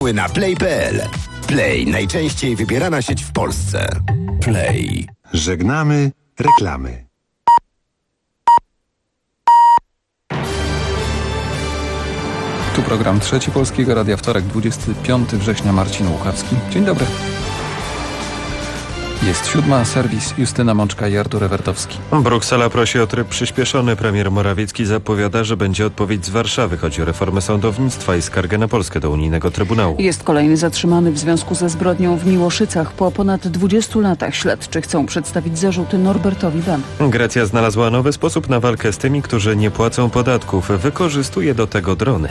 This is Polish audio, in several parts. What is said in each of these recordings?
Na Play.pl. Play, najczęściej wybierana sieć w Polsce. Play. Żegnamy reklamy. Tu program Trzeci Polskiego Radia, wtorek, 25 września, Marcin Łukawski. Dzień dobry. Jest 7, serwis Justyna Mączka i Artur Ewertowski. Bruksela prosi o tryb przyspieszony. Premier Morawiecki zapowiada, że będzie odpowiedź z Warszawy. Chodzi o reformę sądownictwa i skargę na Polskę do unijnego Trybunału. Jest kolejny zatrzymany w związku ze zbrodnią w Miłoszycach. Po ponad 20 latach śledczy chcą przedstawić zarzuty Norbertowi B. Grecja znalazła nowy sposób na walkę z tymi, którzy nie płacą podatków. Wykorzystuje do tego drony.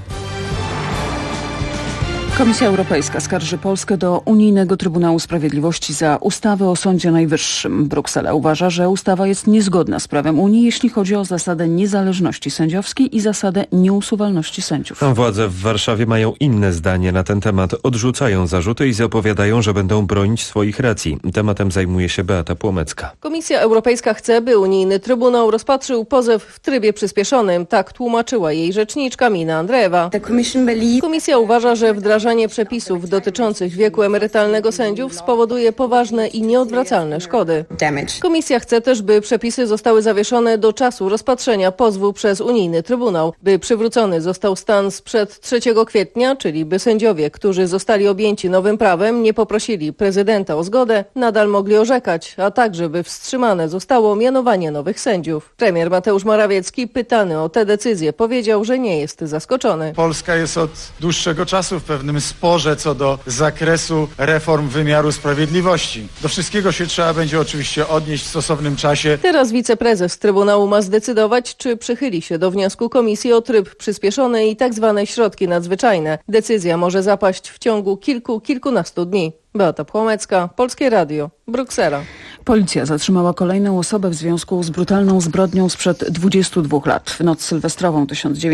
Komisja Europejska skarży Polskę do Unijnego Trybunału Sprawiedliwości za ustawę o Sądzie Najwyższym. Bruksela uważa, że ustawa jest niezgodna z prawem Unii, jeśli chodzi o zasadę niezależności sędziowskiej i zasadę nieusuwalności sędziów. Władze w Warszawie mają inne zdanie na ten temat. Odrzucają zarzuty i zapowiadają, że będą bronić swoich racji. Tematem zajmuje się Beata Płomecka. Komisja Europejska chce, by Unijny Trybunał rozpatrzył pozew w trybie przyspieszonym. Tak tłumaczyła jej rzeczniczka Mina Andreewa. Komisja uważa, że wdrażanie przepisów dotyczących wieku emerytalnego sędziów spowoduje poważne i nieodwracalne szkody. Komisja chce też, by przepisy zostały zawieszone do czasu rozpatrzenia pozwu przez Unijny Trybunał, by przywrócony został stan sprzed 3 kwietnia, czyli by sędziowie, którzy zostali objęci nowym prawem, nie poprosili prezydenta o zgodę, nadal mogli orzekać, a także by wstrzymane zostało mianowanie nowych sędziów. Premier Mateusz Morawiecki, pytany o tę decyzję, powiedział, że nie jest zaskoczony. Polska jest od dłuższego czasu w pewnym sporze co do zakresu reform wymiaru sprawiedliwości. Do wszystkiego się trzeba będzie oczywiście odnieść w stosownym czasie. Teraz wiceprezes Trybunału ma zdecydować, czy przychyli się do wniosku komisji o tryb przyspieszony i tzw. środki nadzwyczajne. Decyzja może zapaść w ciągu kilkunastu dni. Beata Płomecka, Polskie Radio, Bruksela. Policja zatrzymała kolejną osobę w związku z brutalną zbrodnią sprzed 22 lat. W noc sylwestrową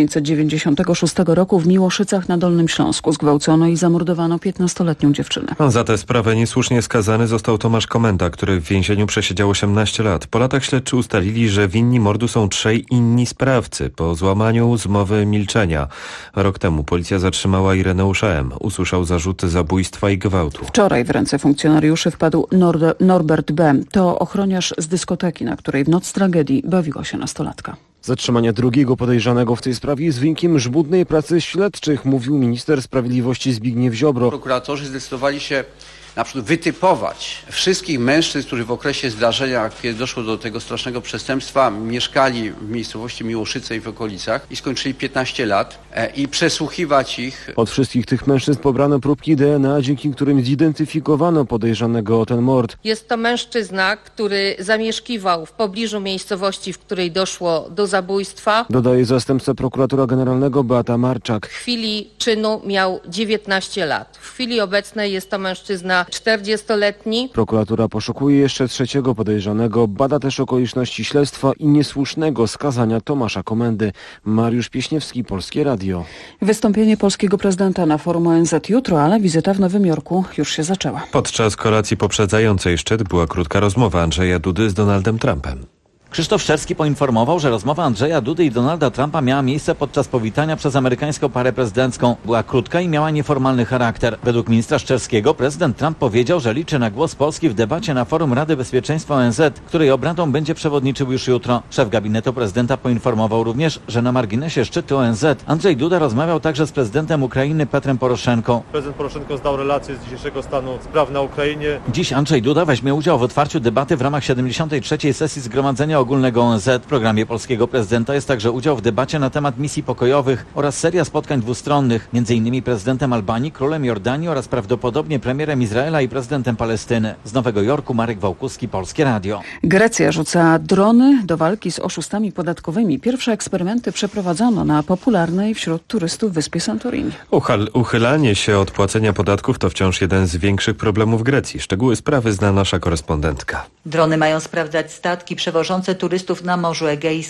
1996 roku w Miłoszycach na Dolnym Śląsku zgwałcono i zamordowano 15-letnią dziewczynę. Za tę sprawę niesłusznie skazany został Tomasz Komenda, który w więzieniu przesiedział 18 lat. Po latach śledczy ustalili, że winni mordu są 3 inni sprawcy po złamaniu zmowy milczenia. Rok temu policja zatrzymała Ireneusza M. Usłyszał zarzuty zabójstwa i gwałtu. Wczoraj w ręce funkcjonariuszy wpadł Norbert B. To ochroniarz z dyskoteki, na której w noc tragedii bawiła się nastolatka. Zatrzymanie drugiego podejrzanego w tej sprawie jest wynikiem żmudnej pracy śledczych, mówił minister sprawiedliwości Zbigniew Ziobro. Prokuratorzy zdecydowali się na przykład wytypować wszystkich mężczyzn, którzy w okresie zdarzenia, kiedy doszło do tego strasznego przestępstwa, mieszkali w miejscowości Miłoszyce i w okolicach i skończyli 15 lat i przesłuchiwać ich. Od wszystkich tych mężczyzn pobrano próbki DNA, dzięki którym zidentyfikowano podejrzanego o ten mord. Jest to mężczyzna, który zamieszkiwał w pobliżu miejscowości, w której doszło do zabójstwa. Dodaje zastępca prokuratora generalnego Beata Marczak. W chwili czynu miał 19 lat. W chwili obecnej jest to mężczyzna 40-letni. Prokuratura poszukuje jeszcze trzeciego podejrzanego, bada też okoliczności śledztwa i niesłusznego skazania Tomasza Komendy. Mariusz Pieśniewski, Polskie Radio. Wystąpienie polskiego prezydenta na forum ONZ jutro, ale wizyta w Nowym Jorku już się zaczęła. Podczas kolacji poprzedzającej szczyt była krótka rozmowa Andrzeja Dudy z Donaldem Trumpem. Krzysztof Szczerski poinformował, że rozmowa Andrzeja Dudy i Donalda Trumpa miała miejsce podczas powitania przez amerykańską parę prezydencką. Była krótka i miała nieformalny charakter. Według ministra Szczerskiego prezydent Trump powiedział, że liczy na głos Polski w debacie na forum Rady Bezpieczeństwa ONZ, której obradom będzie przewodniczył już jutro. Szef gabinetu prezydenta poinformował również, że na marginesie szczytu ONZ Andrzej Duda rozmawiał także z prezydentem Ukrainy Petrem Poroszenką. Prezydent Poroszenko zdał relację z dzisiejszego stanu spraw na Ukrainie. Dziś Andrzej Duda weźmie udział w otwarciu debaty w ramach 73. sesji Zgromadzenia Ogólnego ONZ. W programie polskiego prezydenta jest także udział w debacie na temat misji pokojowych oraz seria spotkań dwustronnych, m.in. prezydentem Albanii, królem Jordanii oraz prawdopodobnie premierem Izraela i prezydentem Palestyny. Z Nowego Jorku Marek Wałkuski, Polskie Radio. Grecja rzuca drony do walki z oszustami podatkowymi. Pierwsze eksperymenty przeprowadzono na popularnej wśród turystów wyspie Santorini. Uchylanie się od płacenia podatków to wciąż jeden z większych problemów Grecji. Szczegóły sprawy zna nasza korespondentka. Drony mają sprawdzać statki przewożące turystów na Morzu Egejskim.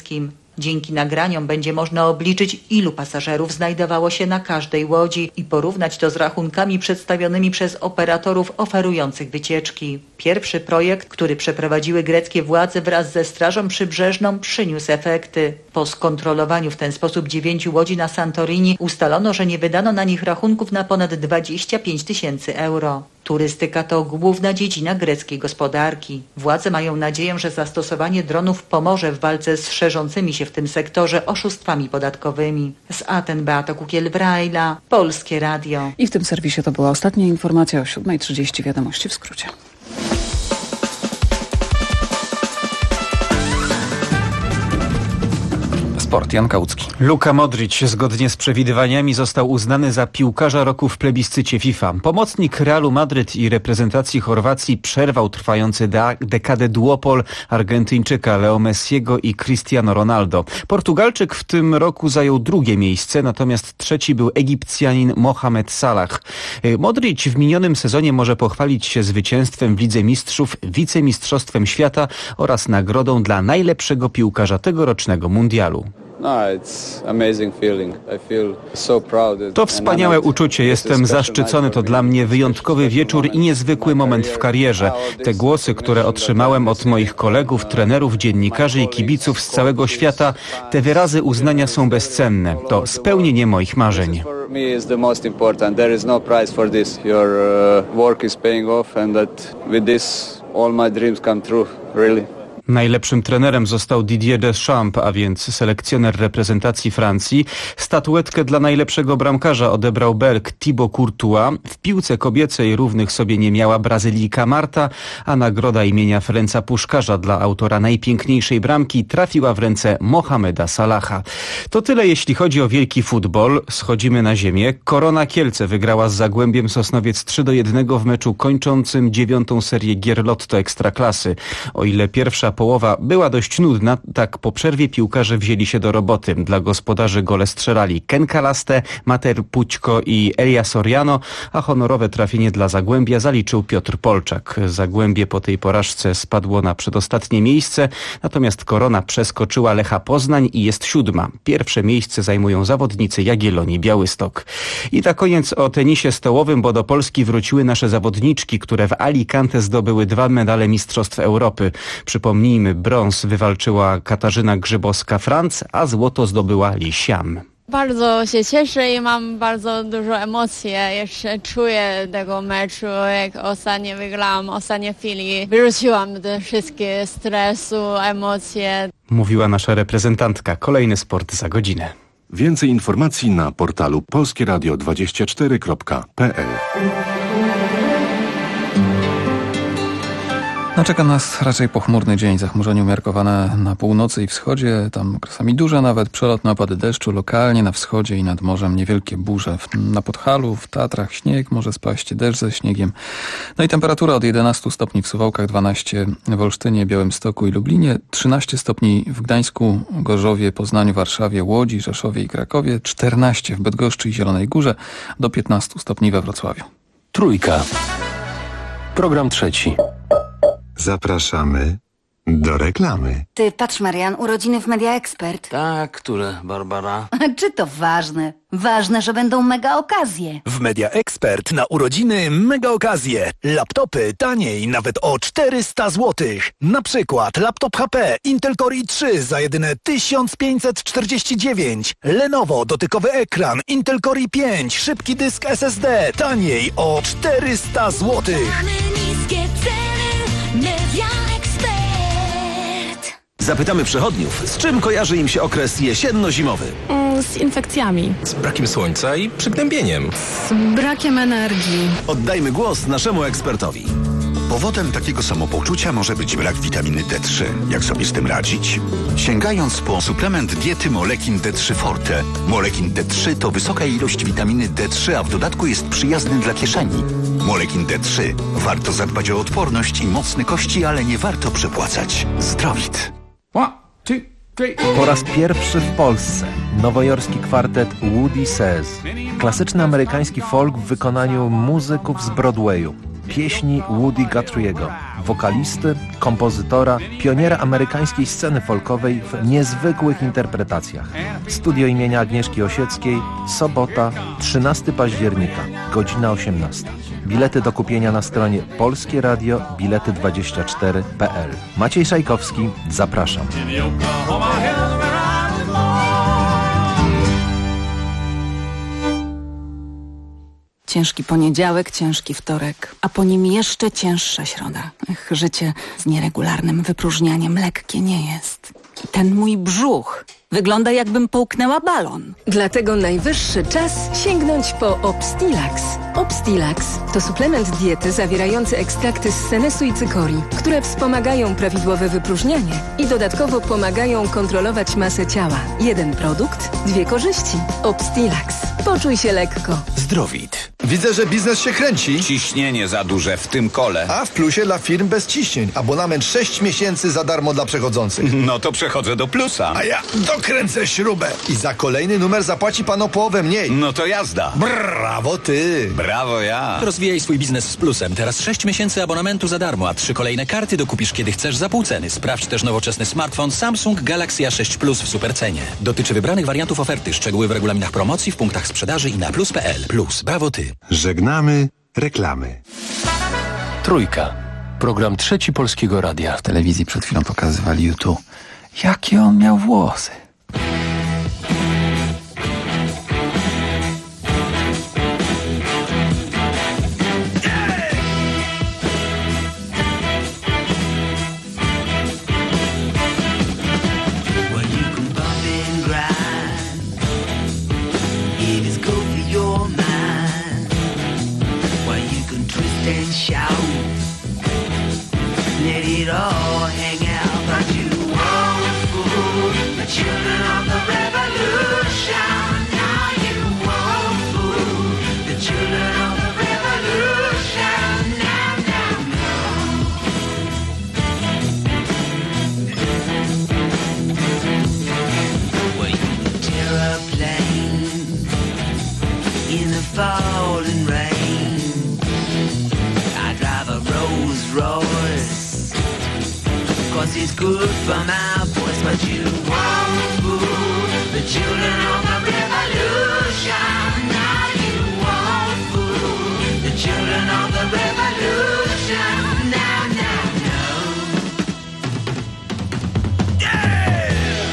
Dzięki nagraniom będzie można obliczyć, ilu pasażerów znajdowało się na każdej łodzi i porównać to z rachunkami przedstawionymi przez operatorów oferujących wycieczki. Pierwszy projekt, który przeprowadziły greckie władze wraz ze Strażą Przybrzeżną, przyniósł efekty. Po skontrolowaniu w ten sposób 9 łodzi na Santorini ustalono, że nie wydano na nich rachunków na ponad 25 000 euro. Turystyka to główna dziedzina greckiej gospodarki. Władze mają nadzieję, że zastosowanie dronów pomoże w walce z szerzącymi się w tym sektorze oszustwami podatkowymi. Z Aten Beata Kukiel-Brajla, Polskie Radio. I w tym serwisie to była ostatnia informacja o 7:30. Wiadomości w skrócie. Sport, Jan Kałucki. Luka Modrić zgodnie z przewidywaniami został uznany za piłkarza roku w plebiscycie FIFA. Pomocnik Realu Madryt i reprezentacji Chorwacji przerwał trwający dekadę duopol Argentyńczyka Leo Messiego i Cristiano Ronaldo. Portugalczyk w tym roku zajął drugie miejsce, natomiast trzeci był Egipcjanin Mohamed Salah. Modrić w minionym sezonie może pochwalić się zwycięstwem w Lidze Mistrzów, wicemistrzostwem świata oraz nagrodą dla najlepszego piłkarza tegorocznego mundialu. To wspaniałe uczucie, jestem zaszczycony, to dla mnie wyjątkowy wieczór i niezwykły moment w karierze. Te głosy, które otrzymałem od moich kolegów, trenerów, dziennikarzy i kibiców z całego świata, te wyrazy uznania są bezcenne. To spełnienie moich marzeń. Najlepszym trenerem został Didier Deschamps, a więc selekcjoner reprezentacji Francji. Statuetkę dla najlepszego bramkarza odebrał Belg Thibaut Courtois. W piłce kobiecej równych sobie nie miała Brazylijka Marta, a nagroda imienia Ferenca Puszkarza dla autora najpiękniejszej bramki trafiła w ręce Mohameda Salaha. To tyle jeśli chodzi o wielki futbol. Schodzimy na ziemię. Korona Kielce wygrała z Zagłębiem Sosnowiec 3-1 w meczu kończącym 9. serię gier Lotto Ekstraklasy. O ile pierwsza połowa była dość nudna, tak po przerwie piłkarze wzięli się do roboty. Dla gospodarzy gole strzelali Ken Kalaste, Mater Pućko i Elia Soriano, a honorowe trafienie dla Zagłębia zaliczył Piotr Polczak. Zagłębie po tej porażce spadło na przedostatnie miejsce, natomiast Korona przeskoczyła Lecha Poznań i jest 7. Pierwsze miejsce zajmują zawodnicy Jagiellonii Białystok. I na koniec o tenisie stołowym, bo do Polski wróciły nasze zawodniczki, które w Alicante zdobyły 2 medale Mistrzostw Europy. Przypomnijmy, brąz wywalczyła Katarzyna Grzybowska-Franc, a złoto zdobyła Li Xiam. Bardzo się cieszę i mam bardzo dużo emocji. Jeszcze czuję tego meczu, jak ostatnio wygrałam, ostatnie chwili. Wyrzuciłam te wszystkie stresu, emocje. Mówiła nasza reprezentantka. Kolejny sport za godzinę. Więcej informacji na portalu polskieradio24.pl. Czeka nas raczej pochmurny dzień, zachmurzenie umiarkowane na północy i wschodzie, tam okresami duże nawet, przelotne opady deszczu, lokalnie na wschodzie i nad morzem niewielkie burze. Na Podhalu, w Tatrach śnieg, może spaść deszcz ze śniegiem. No i temperatura od 11 stopni w Suwałkach, 12 w Olsztynie, Białymstoku i Lublinie, 13 stopni w Gdańsku, Gorzowie, Poznaniu, Warszawie, Łodzi, Rzeszowie i Krakowie, 14 w Bydgoszczy i Zielonej Górze, do 15 stopni we Wrocławiu. Trójka. Program trzeci. Zapraszamy do reklamy. Ty, patrz Marian, urodziny w Media Expert. Tak, które, Barbara? Czy to ważne? Ważne, że będą mega okazje. W Media Expert na urodziny mega okazje. Laptopy taniej nawet o 400 zł. Na przykład laptop HP Intel Core i3 za jedyne 1549. Lenovo dotykowy ekran Intel Core i5 szybki dysk SSD taniej o 400 zł. Media Expert. Zapytamy przechodniów, z czym kojarzy im się okres jesienno-zimowy? Z infekcjami. Z brakiem słońca i przygnębieniem. Z brakiem energii. Oddajmy głos naszemu ekspertowi. Powodem takiego samopoczucia może być brak witaminy D3. Jak sobie z tym radzić? Sięgając po suplement diety Molekin D3 Forte. Molekin D3 to wysoka ilość witaminy D3, a w dodatku jest przyjazny dla kieszeni. Molekin D3. Warto zadbać o odporność i mocne kości, ale nie warto przepłacać. Zdrowit. Po raz pierwszy w Polsce nowojorski kwartet Woody Says. Klasyczny amerykański folk w wykonaniu muzyków z Broadwayu. pieśni Woody Guthrie'ego, wokalisty, kompozytora, pioniera amerykańskiej sceny folkowej w niezwykłych interpretacjach. Studio imienia Agnieszki Osieckiej, sobota, 13 października, godzina 18. Bilety do kupienia na stronie polskieradio-bilety24.pl. Maciej Szajkowski, zapraszam. Ciężki poniedziałek, ciężki wtorek, a po nim jeszcze cięższa środa. Życie z nieregularnym wypróżnianiem lekkie nie jest. I ten mój brzuch wygląda, jakbym połknęła balon. Dlatego najwyższy czas sięgnąć po Obstilax. Obstilax to suplement diety zawierający ekstrakty z senesu i cykorii, które wspomagają prawidłowe wypróżnianie i dodatkowo pomagają kontrolować masę ciała. Jeden produkt, dwie korzyści. Obstilax. Poczuj się lekko. Zdrowit. Widzę, że biznes się kręci. Ciśnienie za duże w tym kole. A w plusie dla firm bez ciśnień. Abonament 6 miesięcy za darmo dla przechodzących. No to przechodzę do plusa. A ja dokręcę śrubę. I za kolejny numer zapłaci pan o połowę mniej. No to jazda. Brawo ty. Brawo ja. Rozwijaj swój biznes z plusem. Teraz 6 miesięcy abonamentu za darmo, a 3 kolejne karty dokupisz kiedy chcesz za pół ceny. Sprawdź też nowoczesny smartfon Samsung Galaxy A6 Plus w supercenie. Dotyczy wybranych wariantów oferty. Szczegóły w regulaminach promocji, w punktach sprzedaży i na plus.pl. Plus. Brawo ty. Żegnamy reklamy. Trójka. Program Trzeci Polskiego Radia. W telewizji przed chwilą pokazywali U2. Jakie on miał włosy. Falling rain. I drive a Rolls Royce, 'cause it's good for my voice. But you won't fool the children of the revolution. Now you won't fool the children of the revolution. Now, now, no. Yeah!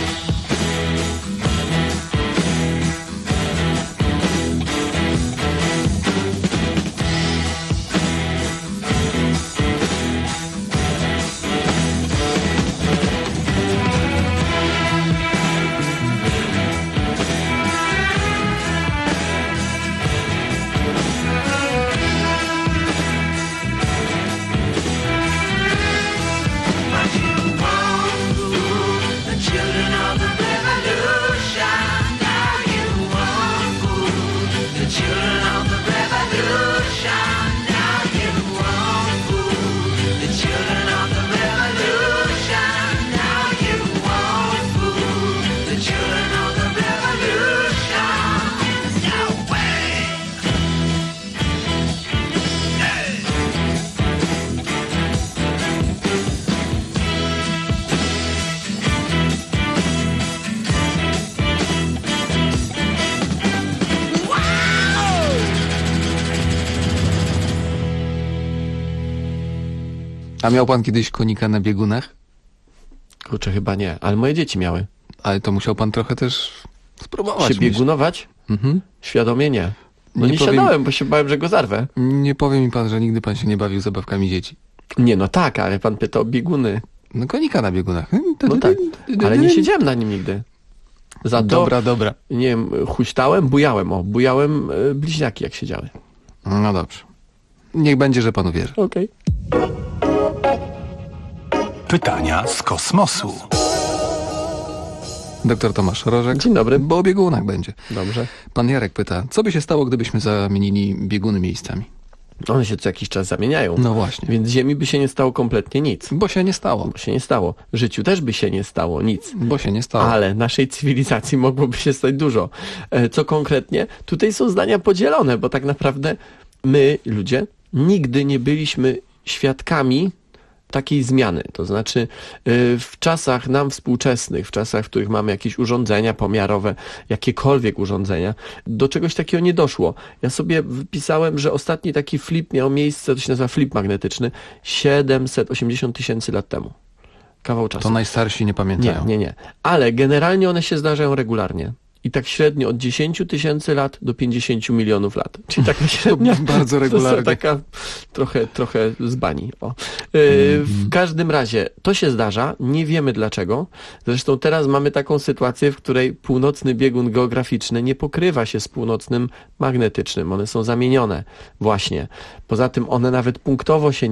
A miał pan kiedyś konika na biegunach? Kurczę, chyba nie, ale moje dzieci miały. Ale to musiał pan trochę też spróbować. Się biegunować? Mhm. Świadomie nie. No nie siadałem, bo się bałem, że go zarwę. Nie powie mi pan, że nigdy pan się nie bawił zabawkami dzieci. Nie, no tak, ale pan pytał o bieguny. No konika na biegunach. No tak, ale nie siedziałem na nim nigdy. Za to, dobra. Nie wiem, huśtałem, bujałem bliźniaki jak siedziały. No dobrze. Niech będzie, że panu wierzę. Okej. Pytania z kosmosu. Doktor Tomasz Rożek. Dzień dobry. Bo o biegunach będzie. Dobrze. Pan Jarek pyta, co by się stało, gdybyśmy zamienili bieguny miejscami? One się co jakiś czas zamieniają. No właśnie. Więc Ziemi by się nie stało kompletnie nic. Bo się nie stało. Bo się nie stało. Życiu też by się nie stało nic. Bo się nie stało. Ale naszej cywilizacji mogłoby się stać dużo. Co konkretnie? Tutaj są zdania podzielone, bo tak naprawdę my, ludzie, nigdy nie byliśmy świadkami takiej zmiany. To znaczy w czasach nam współczesnych, w czasach, w których mamy jakieś urządzenia pomiarowe, jakiekolwiek urządzenia, do czegoś takiego nie doszło. Ja sobie wypisałem, że ostatni taki flip miał miejsce, to się nazywa flip magnetyczny, 780 000 lat temu. Kawał czasu. To najstarsi nie pamiętają. Nie. Ale generalnie one się zdarzają regularnie. I tak średnio od 10 000 lat do 50 milionów lat. Czyli taka średnia. Bardzo regularnie. To taka trochę z bani. W każdym razie to się zdarza, nie wiemy dlaczego. Zresztą teraz mamy taką sytuację, w której północny biegun geograficzny nie pokrywa się z północnym magnetycznym. One są zamienione właśnie. Poza tym one nawet punktowo się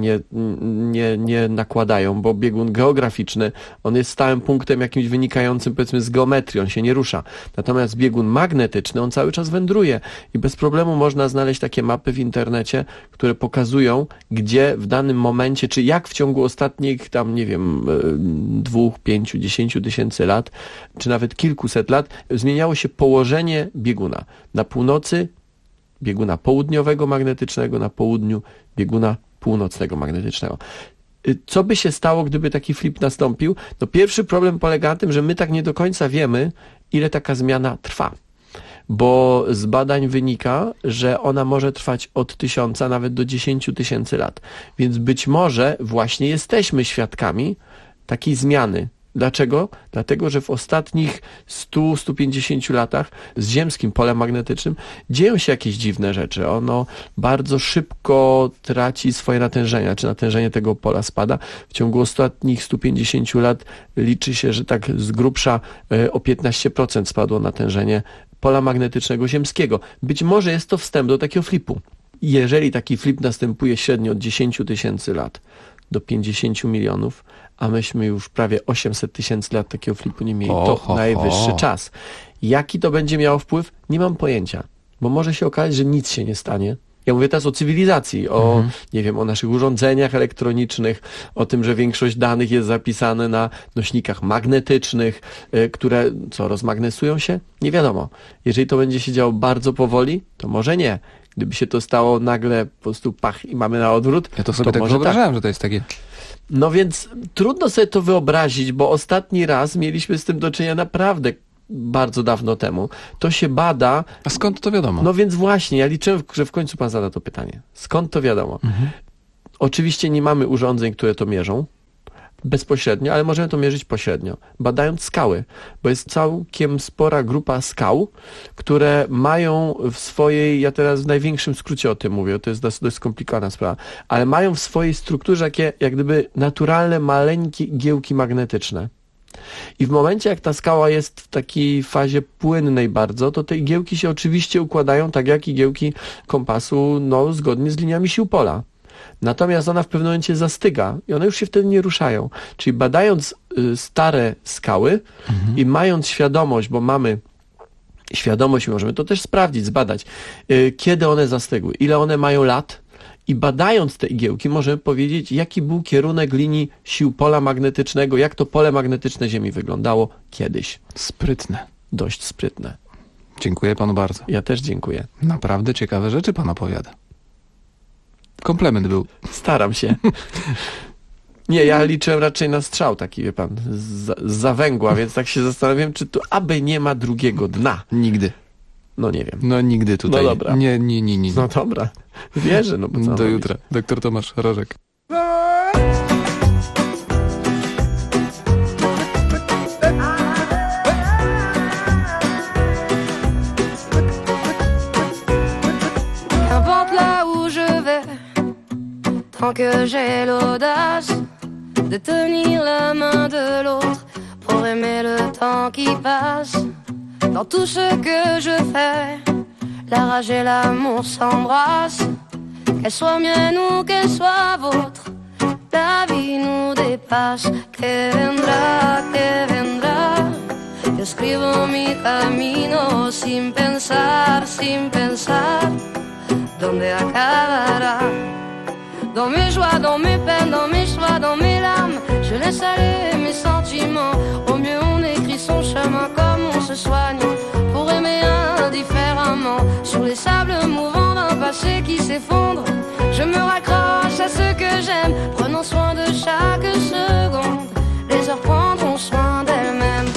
nie nakładają, bo biegun geograficzny, on jest stałym punktem jakimś wynikającym powiedzmy z geometrii, on się nie rusza. Natomiast biegun magnetyczny, on cały czas wędruje i bez problemu można znaleźć takie mapy w internecie, które pokazują, gdzie w danym momencie, czy jak w ciągu ostatnich tam, nie wiem, 2, 5, 10 tysięcy lat, czy nawet kilkuset lat, zmieniało się położenie bieguna. Na północy bieguna południowego magnetycznego, na południu bieguna północnego magnetycznego. Co by się stało, gdyby taki flip nastąpił? No pierwszy problem polega na tym, że my tak nie do końca wiemy, ile taka zmiana trwa. Bo z badań wynika, że ona może trwać od 1000 nawet do 10 000 lat. Więc być może właśnie jesteśmy świadkami takiej zmiany. Dlaczego? Dlatego, że w ostatnich 100-150 latach z ziemskim polem magnetycznym dzieją się jakieś dziwne rzeczy. Ono bardzo szybko traci swoje natężenia, czy natężenie tego pola spada. W ciągu ostatnich 150 lat liczy się, że tak z grubsza o 15% spadło natężenie pola magnetycznego ziemskiego. Być może jest to wstęp do takiego flipu. Jeżeli taki flip następuje średnio od 10 000 lat do 50 milionów, a myśmy już prawie 800 000 lat takiego flipu nie mieli, to najwyższy czas. Jaki to będzie miało wpływ? Nie mam pojęcia, bo może się okazać, że nic się nie stanie. Ja mówię teraz o cywilizacji, nie wiem, o naszych urządzeniach elektronicznych, o tym, że większość danych jest zapisane na nośnikach magnetycznych, które rozmagnesują się? Nie wiadomo. Jeżeli to będzie się działo bardzo powoli, to może nie. Gdyby się to stało nagle po prostu pach i mamy na odwrót, ja to sobie tak wyobrażałem, że to jest takie... No więc trudno sobie to wyobrazić, bo ostatni raz mieliśmy z tym do czynienia naprawdę bardzo dawno temu. To się bada. A skąd to wiadomo? No więc właśnie, ja liczyłem, że w końcu pan zada to pytanie. Skąd to wiadomo? Oczywiście nie mamy urządzeń, które to mierzą bezpośrednio, ale możemy to mierzyć pośrednio, badając skały, bo jest całkiem spora grupa skał, które mają w swojej, ja teraz w największym skrócie o tym mówię, to jest dość skomplikowana sprawa, ale mają w swojej strukturze takie jak gdyby naturalne, maleńkie igiełki magnetyczne. I w momencie, jak ta skała jest w takiej fazie płynnej bardzo, to te igiełki się oczywiście układają tak jak igiełki kompasu, zgodnie z liniami sił pola. Natomiast ona w pewnym momencie zastyga i one już się wtedy nie ruszają. Czyli badając stare skały i mając świadomość, bo mamy świadomość, możemy to też sprawdzić, zbadać, kiedy one zastygły, ile one mają lat i badając te igiełki możemy powiedzieć, jaki był kierunek linii sił pola magnetycznego, jak to pole magnetyczne Ziemi wyglądało kiedyś. Sprytne. Dość sprytne. Dziękuję panu bardzo. Ja też dziękuję. Naprawdę ciekawe rzeczy pan opowiada. Komplement był. Staram się. Nie, ja liczyłem raczej na strzał taki, wie pan, z zawęgła, więc tak się zastanawiam, czy tu aby nie ma drugiego dna. Nigdy. No nie wiem. No nigdy tutaj. No dobra. Nie. No dobra. Wierzę, no bo co do jutra. Doktor Tomasz Rożek. Tant que j'ai l'audace de tenir la main de l'autre pour aimer le temps qui passe. Dans tout ce que je fais, la rage et l'amour s'embrassent. Qu'elle soit mienne ou qu'elle soit vôtre, la vie nous dépasse. Que vendrá, yo escribo mi camino sin pensar, dónde acabará. Dans mes joies, dans mes peines, dans mes choix, dans mes larmes, je laisse aller mes sentiments. Au mieux on écrit son chemin comme on se soigne pour aimer indifféremment. Sur les sables mouvants d'un passé qui s'effondre, Je me raccroche à ce que j'aime, prenons soin de chaque seconde. Les heures prendront soin d'elles-mêmes.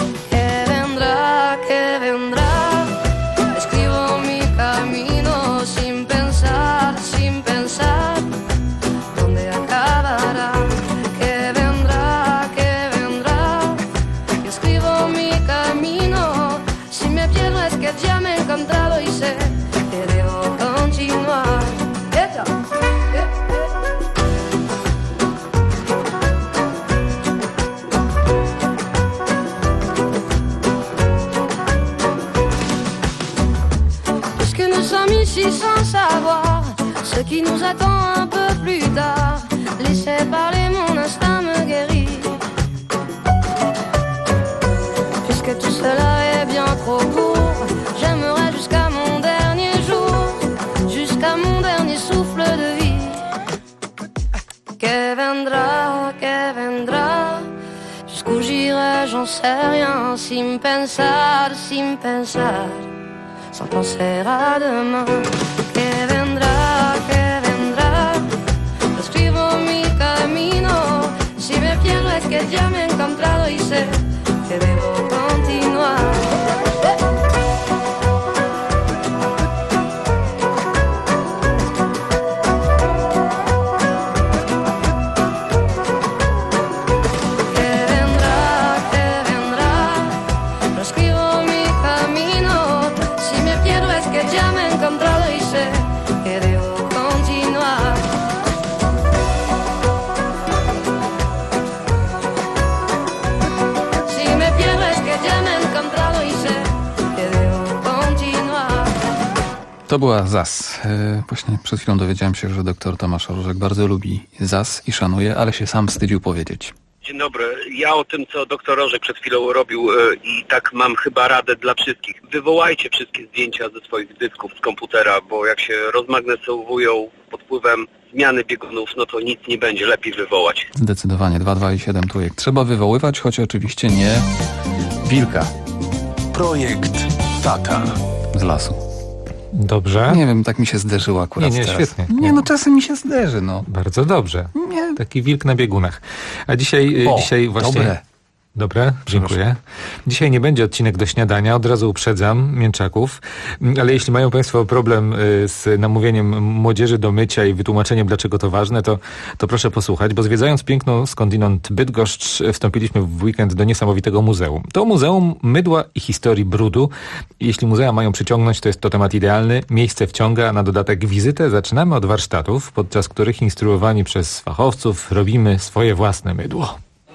Que vendrá, escribo mi camino sin pensar, dónde acabará. Que vendrá, escribo mi camino. Si me pierdo es que ya me he encontrado y sé que debo continuar. Ici sans savoir ce qui nous attend un peu plus tard. Laissez parler, mon instinct me guérit. Puisque tout cela est bien trop court, j'aimerais jusqu'à mon dernier jour, jusqu'à mon dernier souffle de vie. Que vendrá, jusqu'où j'irai, j'en sais rien, sin pensar. Sans penser à demain. Que vendrá, escribo mi camino. Si me pierdo es que ya me he encontrado y sé que debo continuar. To była ZAS. Właśnie przed chwilą dowiedziałem się, że doktor Tomasz Orużek bardzo lubi ZAS i szanuje, ale się sam wstydził powiedzieć. Dzień dobry. Ja o tym, co doktor Orzek przed chwilą robił i tak mam chyba radę dla wszystkich. Wywołajcie wszystkie zdjęcia ze swoich dysków z komputera, bo jak się rozmagnetyzowują pod wpływem zmiany biegunów, no to nic nie będzie, lepiej wywołać. Zdecydowanie 2, 2 i 7 trójek trzeba wywoływać, choć oczywiście nie wilka. Projekt Tata z lasu. Dobrze. Nie wiem, tak mi się zderzyło akurat nie, teraz. Świetnie. Nie, no czasem mi się zderzy, no. Bardzo dobrze. Nie. Taki wilk na biegunach. A dzisiaj właśnie... Dobre. Dobre, dziękuję. Dzisiaj nie będzie odcinek do śniadania, od razu uprzedzam mięczaków, ale jeśli mają Państwo problem z namówieniem młodzieży do mycia i wytłumaczeniem, dlaczego to ważne, to proszę posłuchać, bo zwiedzając piękną skądinąd Bydgoszcz, wstąpiliśmy w weekend do niesamowitego muzeum. To muzeum mydła i historii brudu. Jeśli muzea mają przyciągnąć, to jest to temat idealny. Miejsce wciąga, a na dodatek wizytę zaczynamy od warsztatów, podczas których instruowani przez fachowców robimy swoje własne mydło.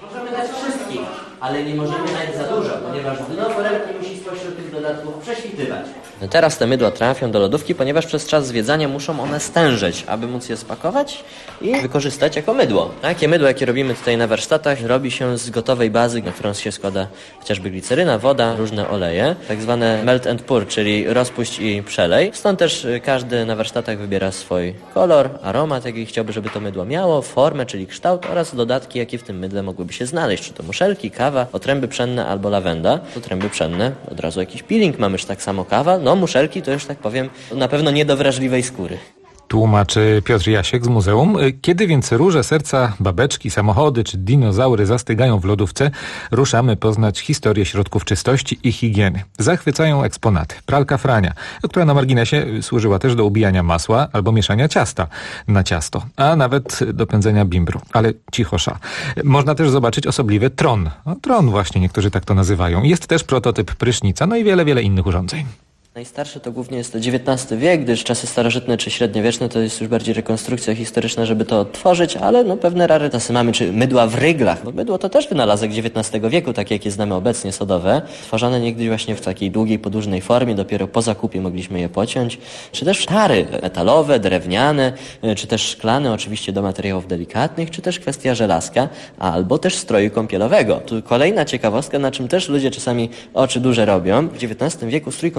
Ale nie możemy dać za dużo, ponieważ dno foremki musi spośród tych dodatków prześwitywać. Teraz te mydła trafią do lodówki, ponieważ przez czas zwiedzania muszą one stężeć, aby móc je spakować i wykorzystać jako mydło. Takie mydło, jakie robimy tutaj na warsztatach, robi się z gotowej bazy, na którą się składa chociażby gliceryna, woda, różne oleje, tak zwane melt and pour, czyli rozpuść i przelej. Stąd też każdy na warsztatach wybiera swój kolor, aromat, jaki chciałby, żeby to mydło miało, formę, czyli kształt oraz dodatki, jakie w tym mydle mogłyby się znaleźć. Czy to muszelki, kawa, otręby pszenne albo lawenda. Otręby pszenne, od razu jakiś peeling, mamy już tak samo kawa. No muszelki to już tak powiem na pewno nie do wrażliwej skóry. Tłumaczy Piotr Jasiek z muzeum. Kiedy więc róże, serca, babeczki, samochody czy dinozaury zastygają w lodówce, ruszamy poznać historię środków czystości i higieny. Zachwycają eksponaty. Pralka Frania, która na marginesie służyła też do ubijania masła albo mieszania ciasta na ciasto, a nawet do pędzenia bimbru. Ale cichosza. Można też zobaczyć osobliwy tron. No, tron właśnie niektórzy tak to nazywają. Jest też prototyp prysznica, no i wiele, wiele innych urządzeń. Najstarsze to głównie jest XIX wiek, gdyż czasy starożytne czy średniowieczne to jest już bardziej rekonstrukcja historyczna, żeby to odtworzyć, ale no pewne rarytasy mamy, czy mydła w ryglach. Bo mydło to też wynalazek XIX wieku, takie jakie znamy obecnie, sodowe. Tworzone niegdyś właśnie w takiej długiej, podłużnej formie, dopiero po zakupie mogliśmy je pociąć. Czy też szary, metalowe, drewniane, czy też szklane, oczywiście do materiałów delikatnych, czy też kwestia żelazka, albo też stroju kąpielowego. Tu kolejna ciekawostka, na czym też ludzie czasami oczy duże robią. W XIX wieku strój kąpielowy dla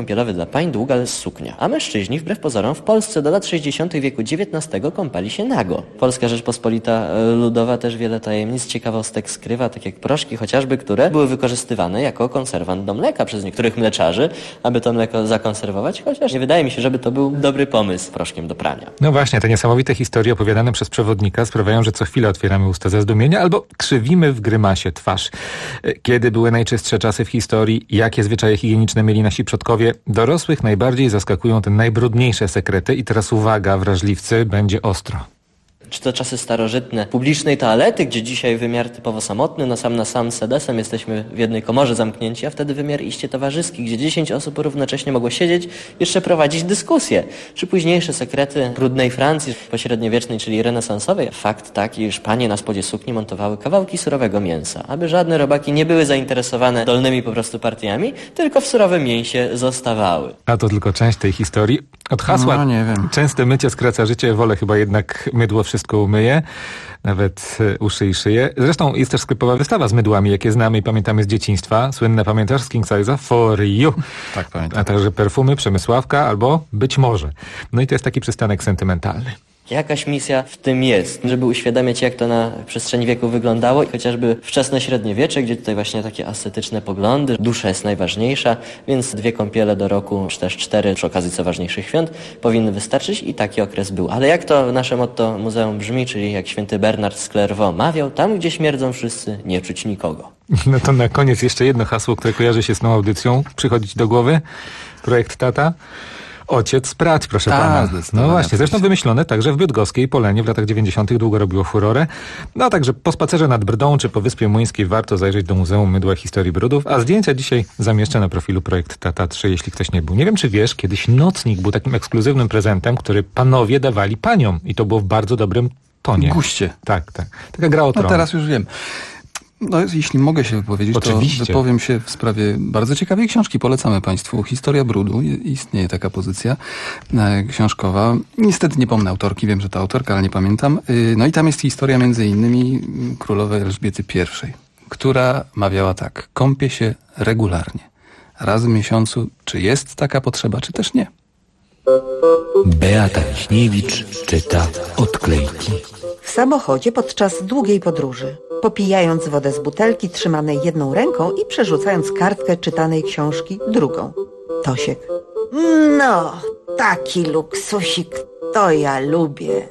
dla pań długa suknia. A mężczyźni, wbrew pozorom, w Polsce do lat 60. wieku XIX kąpali się nago. Polska Rzeczpospolita Ludowa też wiele tajemnic, ciekawostek skrywa, tak jak proszki chociażby, które były wykorzystywane jako konserwant do mleka przez niektórych mleczarzy, aby to mleko zakonserwować, chociaż nie wydaje mi się, żeby to był dobry pomysł proszkiem do prania. No właśnie, te niesamowite historie opowiadane przez przewodnika sprawiają, że co chwilę otwieramy usta ze zdumienia albo krzywimy w grymasie twarz. Kiedy były najczystsze czasy w historii, jakie zwyczaje higieniczne mieli nasi przodkowie, dorosłych najbardziej zaskakują te najbrudniejsze sekrety i teraz uwaga, wrażliwcy, będzie ostro. Czy to czasy starożytne publicznej toalety, gdzie dzisiaj wymiar typowo samotny, na sam z sedesem jesteśmy w jednej komorze zamknięci, a wtedy wymiar iście towarzyski, gdzie 10 osób równocześnie mogło siedzieć, jeszcze prowadzić dyskusję. Czy późniejsze sekrety brudnej Francji, pośredniowiecznej, czyli renesansowej. Fakt taki, iż panie na spodzie sukni montowały kawałki surowego mięsa, aby żadne robaki nie były zainteresowane dolnymi po prostu partiami, tylko w surowym mięsie zostawały. A to tylko część tej historii. Od hasła nie wiem. Częste mycie skraca życie, wolę chyba jednak mydło wszystko umyje, nawet uszy i szyję. Zresztą jest też sklepowa wystawa z mydłami, jakie znamy i pamiętamy z dzieciństwa. Słynne, pamiętasz, z King Size'a? For you. Tak, pamiętam. A także perfumy, Przemysławka albo być może. No i to jest taki przystanek sentymentalny. Jakaś misja w tym jest, żeby uświadamiać, jak to na przestrzeni wieku wyglądało i chociażby wczesne średniowiecze, gdzie tutaj właśnie takie ascetyczne poglądy, dusza jest najważniejsza, więc 2 kąpiele do roku, czy też 4 przy okazji co ważniejszych świąt powinny wystarczyć i taki okres był. Ale jak to nasze motto muzeum brzmi, czyli jak święty Bernard z Clairvaux mawiał, tam gdzie śmierdzą wszyscy, nie czuć nikogo. No to na koniec jeszcze jedno hasło, które kojarzy się z tą audycją. Przychodzi ci do głowy? Projekt Tata? Ociec sprać, proszę pana. No właśnie, zresztą wymyślone także w bydgoskiej Polenie w latach 90. długo robiło furorę. No także po spacerze nad Brdą czy po Wyspie Młyńskiej warto zajrzeć do Muzeum Mydła Historii Brudów, a zdjęcia dzisiaj zamieszczę na profilu Projekt Tata 3, jeśli ktoś nie był. Nie wiem, czy wiesz, kiedyś nocnik był takim ekskluzywnym prezentem, który panowie dawali paniom i to było w bardzo dobrym tonie. Guście. Tak. Taka gra o tron. No teraz już wiem. No, jeśli mogę się wypowiedzieć, oczywiście, to wypowiem się w sprawie bardzo ciekawej książki. Polecamy Państwu. Historia brudu. Istnieje taka pozycja książkowa. Niestety nie pomnę autorki. Wiem, że to autorka, ale nie pamiętam. No i tam jest historia między innymi królowej Elżbiety I, która mawiała tak. Kąpię się regularnie. Raz w miesiącu. Czy jest taka potrzeba, czy też nie? Beata Wiśniewicz czyta odklejki. W samochodzie podczas długiej podróży, popijając wodę z butelki trzymanej jedną ręką i przerzucając kartkę czytanej książki drugą. Tosiek. No, taki luksusik, to ja lubię.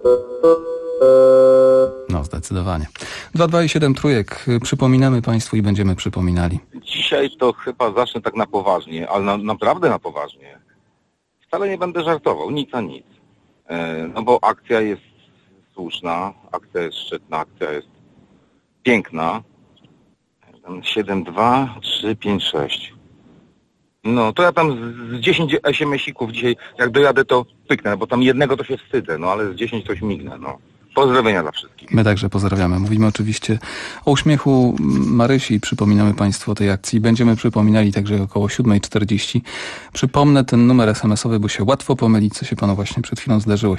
No, zdecydowanie. 227 trójek. Przypominamy Państwu i będziemy przypominali. Dzisiaj to chyba zacznę tak na poważnie, ale naprawdę na poważnie. Wcale nie będę żartował, nic a nic. No bo akcja jest słuszna, akcja jest szczytna, akcja jest piękna. 7, 2, 3, 5, 6. No to ja tam z 10 SMS-ików dzisiaj, jak dojadę, to pyknę, bo tam jednego to się wstydzę, no ale z 10 to mignę, no. Pozdrowienia dla wszystkich. My także pozdrawiamy. Mówimy oczywiście o uśmiechu Marysi. Przypominamy Państwu o tej akcji. Będziemy przypominali także około 7:40. Przypomnę ten numer SMS-owy, bo się łatwo pomylić, co się Panu właśnie przed chwilą zdarzyło.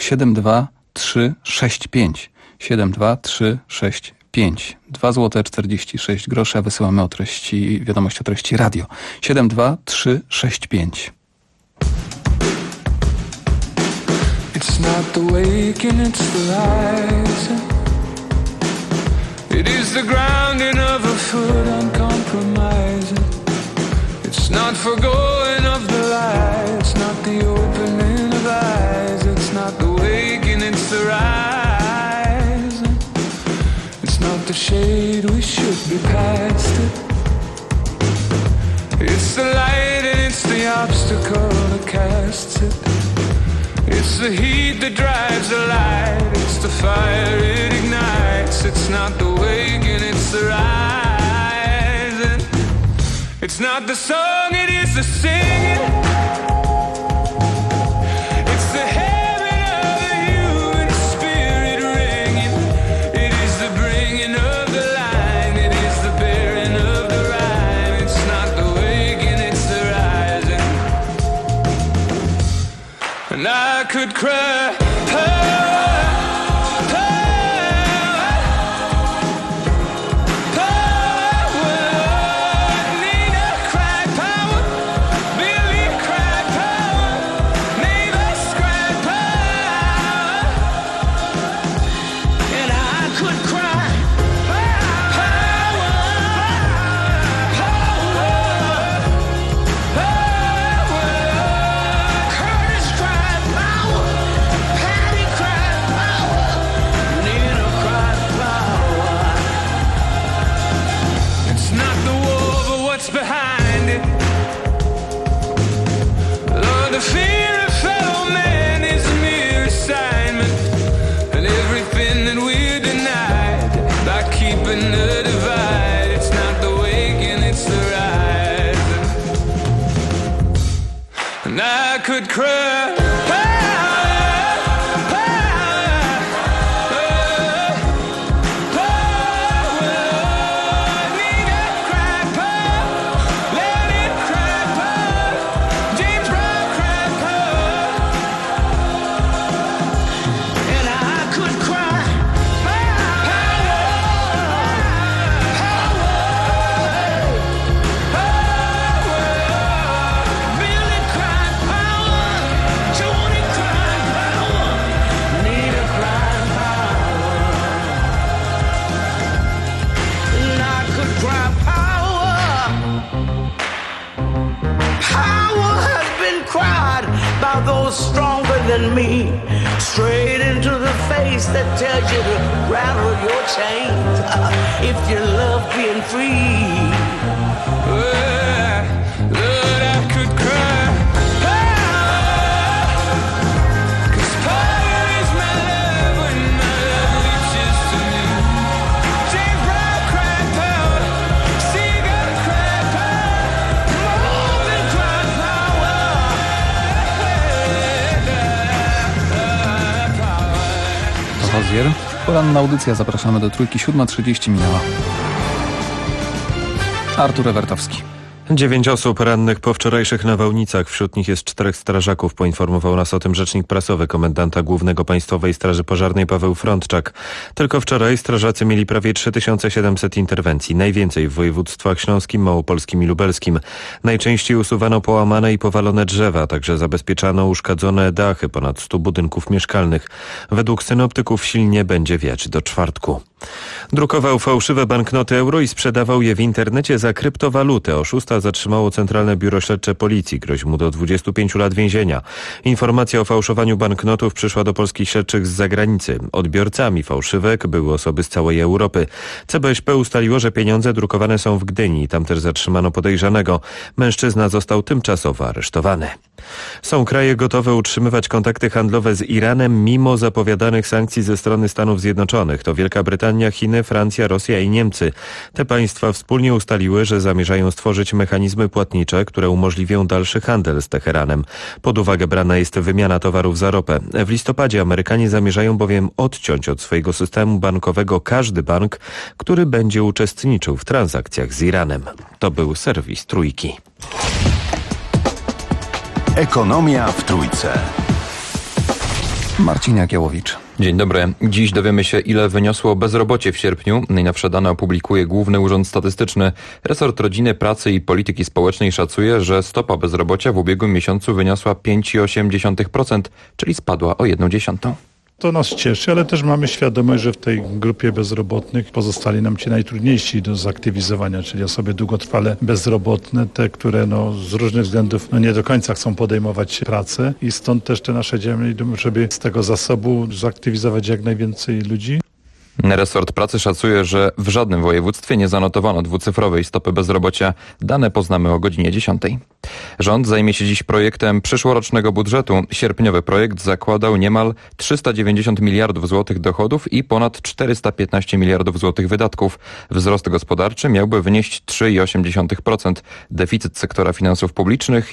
72365. 72365. 2 zł 46 groszy, a wysyłamy o treści, wiadomość o treści radio. 72365. It's not the waking, it's the rising. It is the grounding of a foot uncompromising. It's not forgoing of the light, it's not the opening of eyes. It's not the waking, it's the rising. It's not the shade, we should be past it. It's the light and it's the obstacle that casts it. It's the heat that drives the light. It's the fire it ignites. It's not the waking, it's the rising. It's not the song, it is the singing. It's the heaven of the human spirit ringing. It is the bringing of the line. It is the bearing of the rhyme. It's not the waking, it's the rising. And I could cry. Nina cried, power, Billy cried, could cry. Those stronger than me, straight into the face that tells you to rattle your chains if you love being free. Lord, I could cry. Cause power is my love when my love reaches to me. James Brown cried power, Seagull cried power, Morgan cried power. Hozier. Poranna audycja. Zapraszamy do Trójki. 7:30 minęła. Artur Ewertowski. 9 osób rannych po wczorajszych nawałnicach. Wśród nich jest 4 strażaków. Poinformował nas o tym rzecznik prasowy komendanta głównego Państwowej Straży Pożarnej Paweł Frądczak. Tylko wczoraj strażacy mieli prawie 3700 interwencji. Najwięcej w województwach śląskim, małopolskim i lubelskim. Najczęściej usuwano połamane i powalone drzewa. Także zabezpieczano uszkadzone dachy ponad 100 budynków mieszkalnych. Według synoptyków silnie będzie wiać do czwartku. Drukował fałszywe banknoty euro i sprzedawał je w internecie za kryptowalutę. Oszusta zatrzymało Centralne Biuro Śledcze Policji. Grozi mu do 25 lat więzienia. Informacja o fałszowaniu banknotów przyszła do polskich śledczych z zagranicy. Odbiorcami fałszywek były osoby z całej Europy. CBŚP ustaliło, że pieniądze drukowane są w Gdyni. Tam też zatrzymano podejrzanego. Mężczyzna został tymczasowo aresztowany. Są kraje gotowe utrzymywać kontakty handlowe z Iranem mimo zapowiadanych sankcji ze strony Stanów Zjednoczonych. To Wielka Brytania, Chiny, Francja, Rosja i Niemcy. Te państwa wspólnie ustaliły, że zamierzają stworzyć mechanizmy płatnicze, które umożliwią dalszy handel z Teheranem. Pod uwagę brana jest wymiana towarów za ropę. W listopadzie Amerykanie zamierzają bowiem odciąć od swojego systemu bankowego każdy bank, który będzie uczestniczył w transakcjach z Iranem. To był serwis Trójki. Ekonomia w Trójce. Marcin Jagiełowicz. Dzień dobry. Dziś dowiemy się, ile wyniosło bezrobocie w sierpniu. Najnowsze dane opublikuje Główny Urząd Statystyczny. Resort Rodziny, Pracy i Polityki Społecznej szacuje, że stopa bezrobocia w ubiegłym miesiącu wyniosła 5,8%, czyli spadła o 0,1%. To nas cieszy, ale też mamy świadomość, że w tej grupie bezrobotnych pozostali nam ci najtrudniejsi do zaktywizowania, czyli osoby długotrwale bezrobotne, te, które z różnych względów nie do końca chcą podejmować pracę i stąd też te nasze działania, żeby z tego zasobu zaktywizować jak najwięcej ludzi. Resort Pracy szacuje, że w żadnym województwie nie zanotowano dwucyfrowej stopy bezrobocia. Dane poznamy o godzinie 10. Rząd zajmie się dziś projektem przyszłorocznego budżetu. Sierpniowy projekt zakładał niemal 390 miliardów złotych dochodów i ponad 415 miliardów złotych wydatków. Wzrost gospodarczy miałby wynieść 3,8%. Deficyt sektora finansów publicznych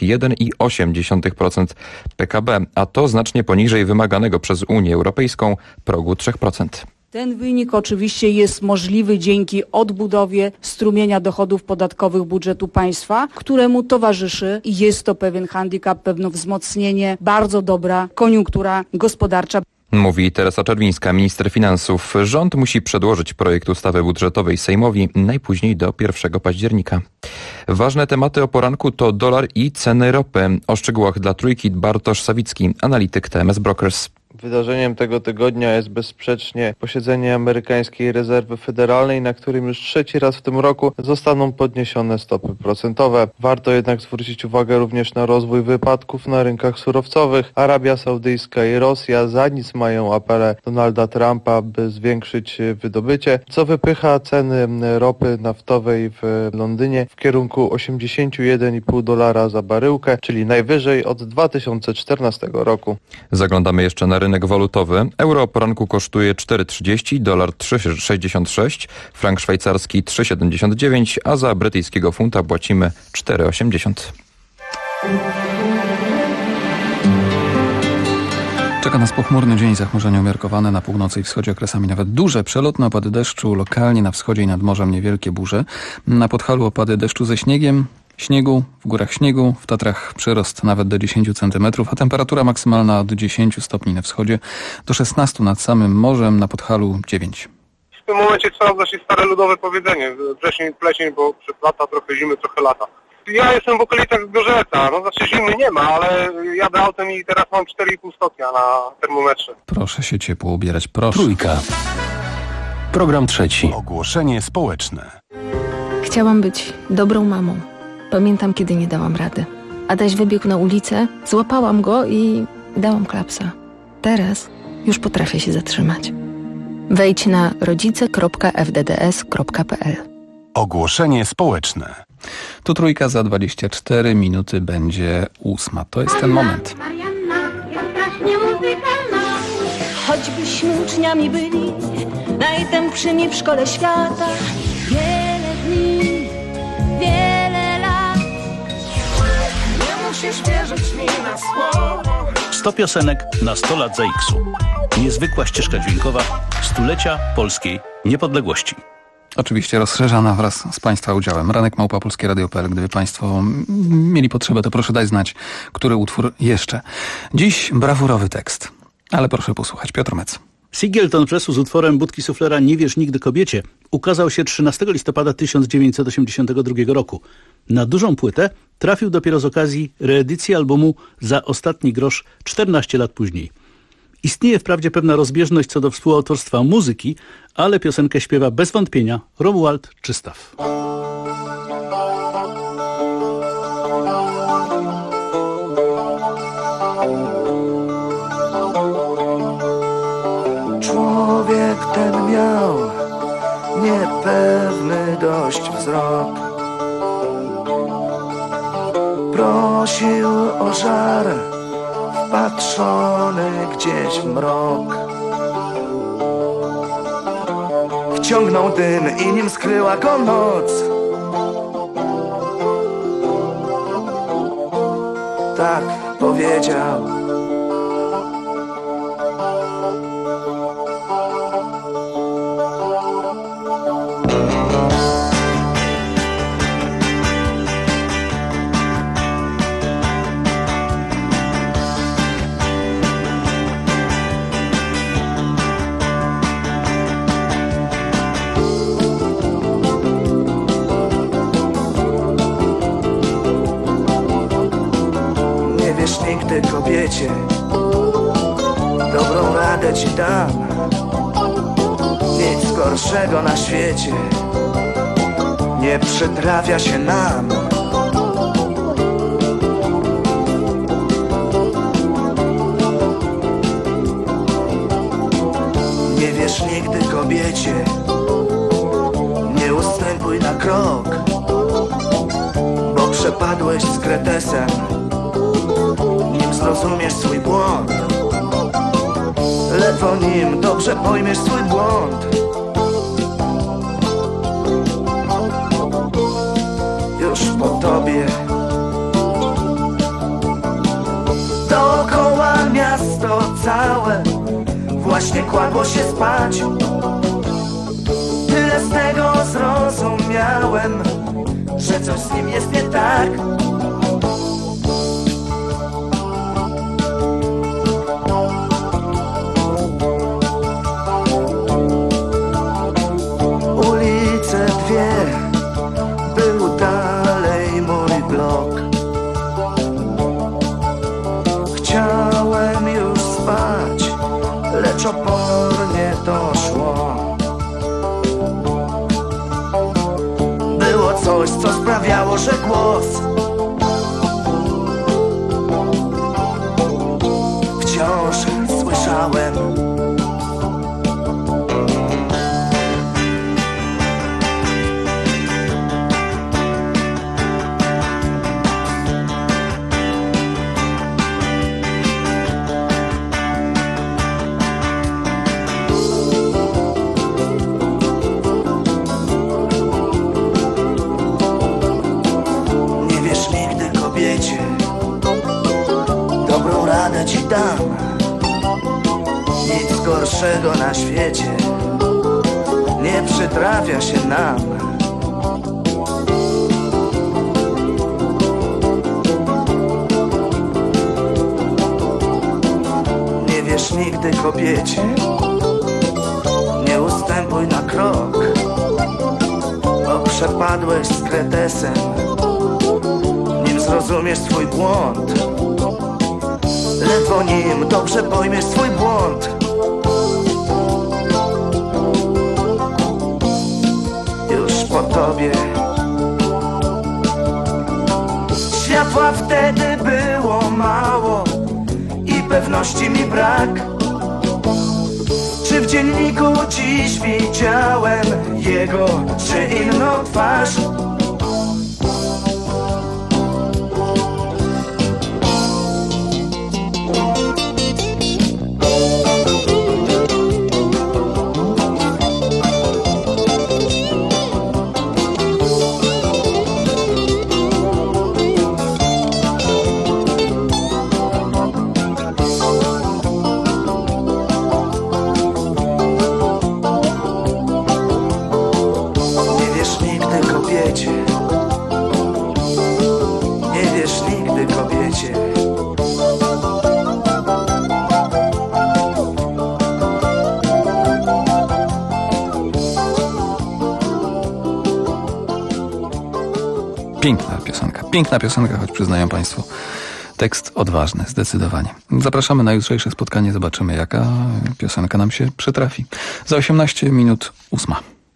1,8% PKB, a to znacznie poniżej wymaganego przez Unię Europejską progu 3%. Ten wynik oczywiście jest możliwy dzięki odbudowie strumienia dochodów podatkowych budżetu państwa, któremu towarzyszy i jest to pewien handicap, pewne wzmocnienie, bardzo dobra koniunktura gospodarcza. Mówi Teresa Czerwińska, minister finansów. Rząd musi przedłożyć projekt ustawy budżetowej Sejmowi najpóźniej do 1 października. Ważne tematy o poranku to dolar i ceny ropy. O szczegółach dla Trójki Bartosz Sawicki, analityk TMS Brokers. Wydarzeniem tego tygodnia jest bezsprzecznie posiedzenie amerykańskiej rezerwy federalnej, na którym już trzeci raz w tym roku zostaną podniesione stopy procentowe. Warto jednak zwrócić uwagę również na rozwój wypadków na rynkach surowcowych. Arabia Saudyjska i Rosja za nic mają apele Donalda Trumpa, by zwiększyć wydobycie, co wypycha ceny ropy naftowej w Londynie w kierunku $81,5 za baryłkę, czyli najwyżej od 2014 roku. Zaglądamy jeszcze na rynek walutowy. Euro o poranku kosztuje 4,30, dolar 3,66, frank szwajcarski 3,79, a za brytyjskiego funta płacimy 4,80. Czeka nas pochmurny dzień, zachmurzenia umiarkowane na północy i wschodzie, okresami nawet duże, przelotne opady deszczu, lokalnie na wschodzie i nad morzem niewielkie burze. Na Podhalu opady deszczu ze śniegiem, śniegu, w górach śniegu, w Tatrach przyrost nawet do 10 cm, a temperatura maksymalna od 10 stopni na wschodzie do 16 nad samym morzem, na Podhalu 9. W tym momencie sprawdza się stare ludowe powiedzenie, wrzesień, plecień, bo lata, trochę zimy, trochę lata. Ja jestem w okolicach Zgorzelca, zimy nie ma, ale jadę autem i teraz mam 4,5 stopnia na termometrze. Proszę się ciepło ubierać, proszę. Trójka. Program trzeci. Ogłoszenie społeczne. Chciałam być dobrą mamą. Pamiętam, kiedy nie dałam rady. Adaś wybiegł na ulicę, złapałam go i dałam klapsa. Teraz już potrafię się zatrzymać. Wejdź na rodzice.fdds.pl. Ogłoszenie społeczne. Tu Trójka, za 24 minuty będzie 8. To jest ten moment. Choćbyśmy uczniami byli najtępszymi w szkole świata, wiele dni, wiele lat. Nie musisz wierzyć mi na słowo. 100 piosenek na 100 lat ZX-u. Niezwykła ścieżka dźwiękowa stulecia polskiej niepodległości. Oczywiście rozszerzana wraz z Państwa udziałem. ranek@polskieradio.pl. Gdyby Państwo mieli potrzebę, to proszę dać znać, który utwór jeszcze. Dziś brawurowy tekst, ale proszę posłuchać. Piotr Mec. Singleton Pressu z utworem Budki Suflera Nie wierz nigdy kobiecie ukazał się 13 listopada 1982 roku. Na dużą płytę trafił dopiero z okazji reedycji albumu Za ostatni grosz 14 lat później. Istnieje wprawdzie pewna rozbieżność co do współautorstwa muzyki, ale piosenkę śpiewa bez wątpienia Romuald Czystaw. Człowiek ten miał niepewny dość wzrok. Prosił o żar, wpatrzony gdzieś w mrok. Wciągnął dym i nim skryła go noc. Tak powiedział. Nigdy kobiecie dobrą radę ci dam. Nic gorszego na świecie nie przytrafia się nam. Nie wiesz nigdy kobiecie, nie ustępuj na krok, bo przepadłeś z kretesem, zrozumiesz swój błąd. Ledwo nim dobrze pojmiesz swój błąd. Już po tobie dookoła miasto całe właśnie kładło się spać. Tyle z tego zrozumiałem, że coś z nim jest nie tak. Był dalej mój blok. Chciałem już spać, lecz opornie to szło. Było coś, co sprawiało, że głos wciąż słyszałem. świecie nie przytrafia się nam. Nie wiesz nigdy kobiecie, nie ustępuj na krok, bo przepadłeś z kretesem, nim zrozumiesz swój błąd. Ledwo nim dobrze pojmiesz swój błąd. Już po tobie. Światła wtedy było mało i pewności mi brak. Czy w dzienniku dziś widziałem jego czy inną twarz? Piękna piosenka, choć przyznają Państwo, tekst odważny, zdecydowanie. Zapraszamy na jutrzejsze spotkanie, zobaczymy jaka piosenka nam się przytrafi. Za 18 minut 8.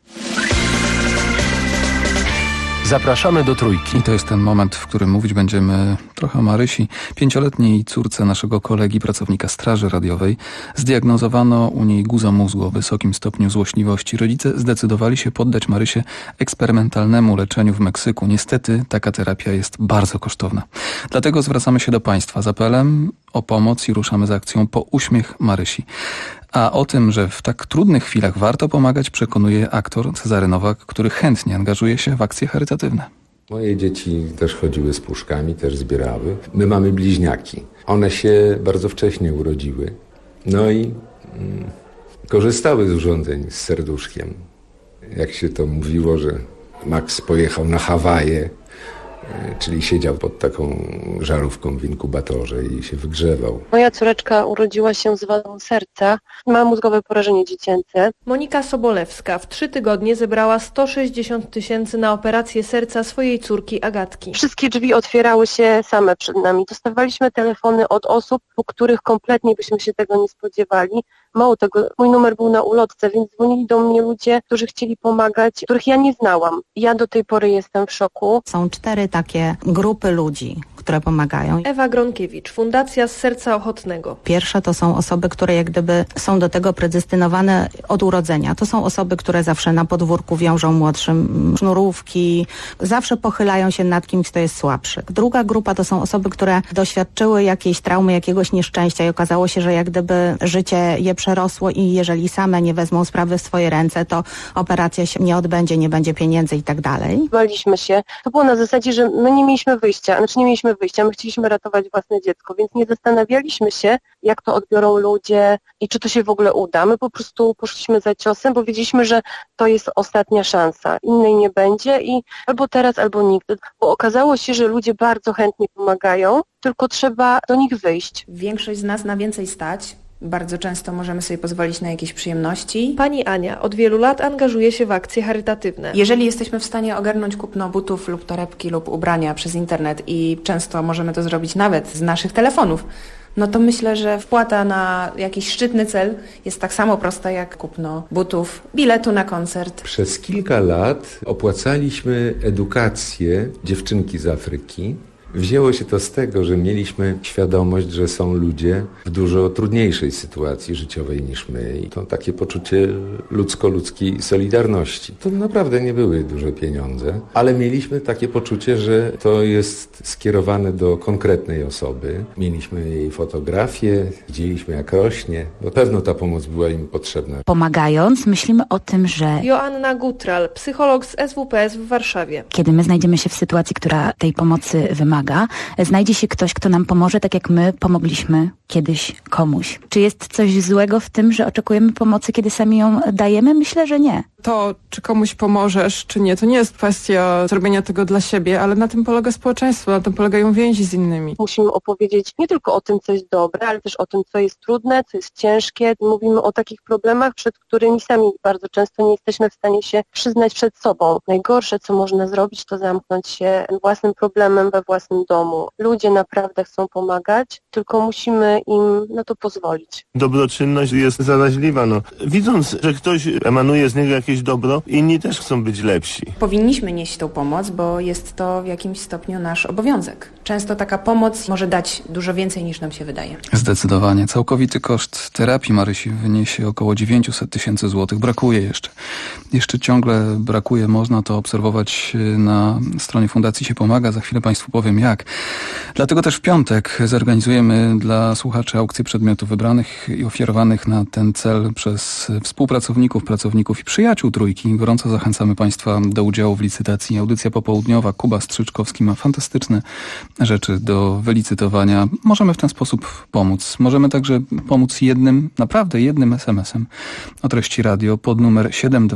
Zapraszamy do Trójki. I to jest ten moment, w którym mówić będziemy trochę o Marysi, 5-letniej córce naszego kolegi, pracownika Straży Radiowej. Zdiagnozowano u niej guza mózgu o wysokim stopniu złośliwości. Rodzice zdecydowali się poddać Marysię eksperymentalnemu leczeniu w Meksyku. Niestety taka terapia jest bardzo kosztowna. Dlatego zwracamy się do Państwa z apelem o pomoc i ruszamy z akcją Po uśmiech Marysi. A o tym, że w tak trudnych chwilach warto pomagać, przekonuje aktor Cezary Nowak, który chętnie angażuje się w akcje charytatywne. Moje dzieci też chodziły z puszkami, też zbierały. My mamy bliźniaki. One się bardzo wcześnie urodziły. No i korzystały z urządzeń z serduszkiem. Jak się to mówiło, że Max pojechał na Hawaje, czyli siedział pod taką żarówką w inkubatorze i się wygrzewał. Moja córeczka urodziła się z wadą serca, ma mózgowe porażenie dziecięce. Monika Sobolewska w 3 tygodnie zebrała 160 000 na operację serca swojej córki Agatki. Wszystkie drzwi otwierały się same przed nami. Dostawaliśmy telefony od osób, po których kompletnie byśmy się tego nie spodziewali. Mało tego, mój numer był na ulotce, więc dzwonili do mnie ludzie, którzy chcieli pomagać, których ja nie znałam. Ja do tej pory jestem w szoku. Są 4 takie grupy ludzi, które pomagają. Ewa Gronkiewicz, Fundacja z Serca Ochotnego. Pierwsze to są osoby, które jak gdyby są do tego predestynowane od urodzenia. To są osoby, które zawsze na podwórku wiążą młodszym sznurówki, zawsze pochylają się nad kimś, kto jest słabszy. Druga grupa to są osoby, które doświadczyły jakiejś traumy, jakiegoś nieszczęścia i okazało się, że jak gdyby życie je przerosło i jeżeli same nie wezmą sprawy w swoje ręce, to operacja się nie odbędzie, nie będzie pieniędzy i tak dalej. Baliśmy się. To było na zasadzie, że my nie mieliśmy wyjścia, my chcieliśmy ratować własne dziecko, więc nie zastanawialiśmy się, jak to odbiorą ludzie i czy to się w ogóle uda. My po prostu poszliśmy za ciosem, bo wiedzieliśmy, że to jest ostatnia szansa. Innej nie będzie i albo teraz, albo nigdy. Bo okazało się, że ludzie bardzo chętnie pomagają, tylko trzeba do nich wyjść. Większość z nas na więcej stać. Bardzo często możemy sobie pozwolić na jakieś przyjemności. Pani Ania od wielu lat angażuje się w akcje charytatywne. Jeżeli jesteśmy w stanie ogarnąć kupno butów lub torebki lub ubrania przez internet i często możemy to zrobić nawet z naszych telefonów, no to myślę, że wpłata na jakiś szczytny cel jest tak samo prosta jak kupno butów, biletu na koncert. Przez kilka lat opłacaliśmy edukację dziewczynki z Afryki. Wzięło się to z tego, że mieliśmy świadomość, że są ludzie w dużo trudniejszej sytuacji życiowej niż my i to takie poczucie ludzko-ludzkiej solidarności. To naprawdę nie były duże pieniądze, ale mieliśmy takie poczucie, że to jest skierowane do konkretnej osoby. Mieliśmy jej fotografię, widzieliśmy jak rośnie, bo pewno ta pomoc była im potrzebna. Pomagając, myślimy o tym, że Joanna Gutral, psycholog z SWPS w Warszawie. Kiedy my znajdziemy się w sytuacji, która tej pomocy wymaga, pomaga, znajdzie się ktoś, kto nam pomoże, tak jak my pomogliśmy kiedyś komuś. Czy jest coś złego w tym, że oczekujemy pomocy, kiedy sami ją dajemy? Myślę, że nie. To, czy komuś pomożesz, czy nie, to nie jest kwestia zrobienia tego dla siebie, ale na tym polega społeczeństwo, na tym polegają więzi z innymi. Musimy opowiedzieć nie tylko o tym, co jest dobre, ale też o tym, co jest trudne, co jest ciężkie. Mówimy o takich problemach, przed którymi sami bardzo często nie jesteśmy w stanie się przyznać przed sobą. Najgorsze, co można zrobić, to zamknąć się własnym problemem we własnym domu. Ludzie naprawdę chcą pomagać, tylko musimy im na to pozwolić. Dobroczynność jest zaraźliwa. Widząc, że ktoś emanuje z niego jakieś dobro, inni też chcą być lepsi. Powinniśmy nieść tą pomoc, bo jest to w jakimś stopniu nasz obowiązek. Często taka pomoc może dać dużo więcej, niż nam się wydaje. Zdecydowanie. Całkowity koszt terapii Marysi wyniesie około 900 000 złotych. Brakuje jeszcze. Jeszcze ciągle brakuje. Można to obserwować na stronie Fundacji Się Pomaga. Za chwilę Państwu powiem jak. Dlatego też w piątek zorganizujemy dla słuchaczy aukcję przedmiotów wybranych i ofiarowanych na ten cel przez współpracowników, pracowników i przyjaciół Trójki. Gorąco zachęcamy Państwa do udziału w licytacji. Audycja popołudniowa. Kuba Strzyczkowski ma fantastyczne rzeczy do wylicytowania. Możemy w ten sposób pomóc. Możemy także pomóc naprawdę jednym SMS-em o treści radio pod numer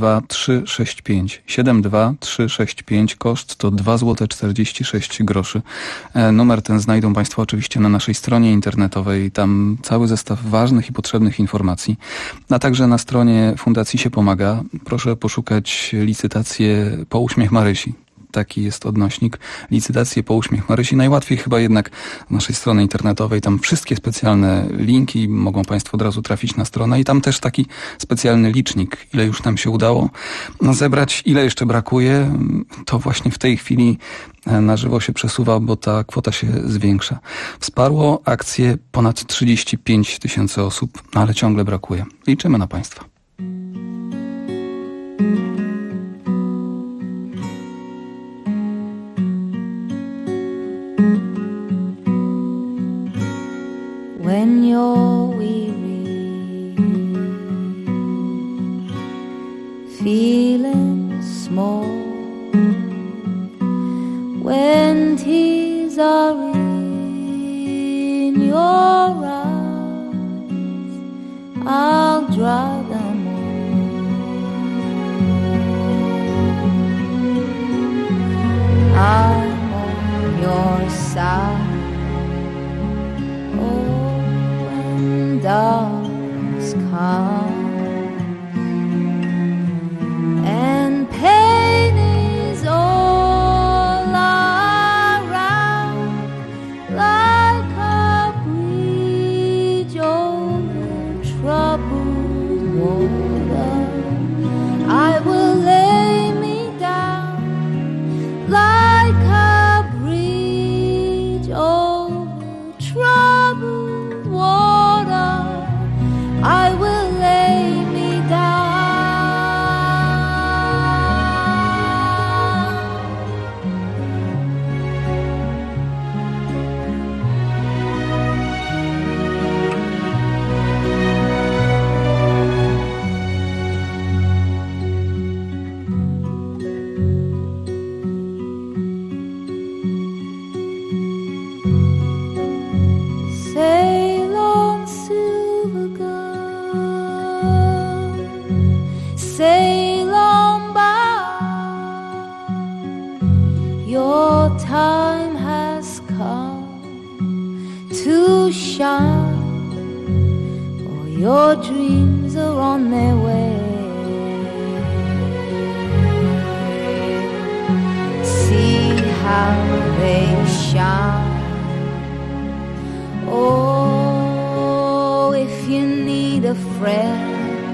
72365. 72365. Koszt to 2,46 zł. Numer ten znajdą Państwo oczywiście na naszej stronie internetowej. Tam cały zestaw ważnych i potrzebnych informacji. A także na stronie Fundacji Się Pomaga. Proszę poszukać licytację Po uśmiech Marysi. Taki jest odnośnik. Licytacje Po uśmiech Marysi. Najłatwiej chyba jednak z naszej strony internetowej. Tam wszystkie specjalne linki mogą Państwo od razu trafić na stronę i tam też taki specjalny licznik. Ile już nam się udało zebrać, ile jeszcze brakuje. To właśnie w tej chwili na żywo się przesuwa, bo ta kwota się zwiększa. Wsparło akcję ponad 35 000 osób, ale ciągle brakuje. Liczymy na Państwa. When you're weary, feeling small, when tears are in your eyes, I'll dry them all. I'm on your side. Darkness comes and pain is all around, like a bridge over troubled water. I will lay me down like a bridge over troubled water. I will lay me down. Sail on, silver gun, sail on by. Your time has come to shine, for your dreams are on their way. See how they shine. Oh, if you need a friend,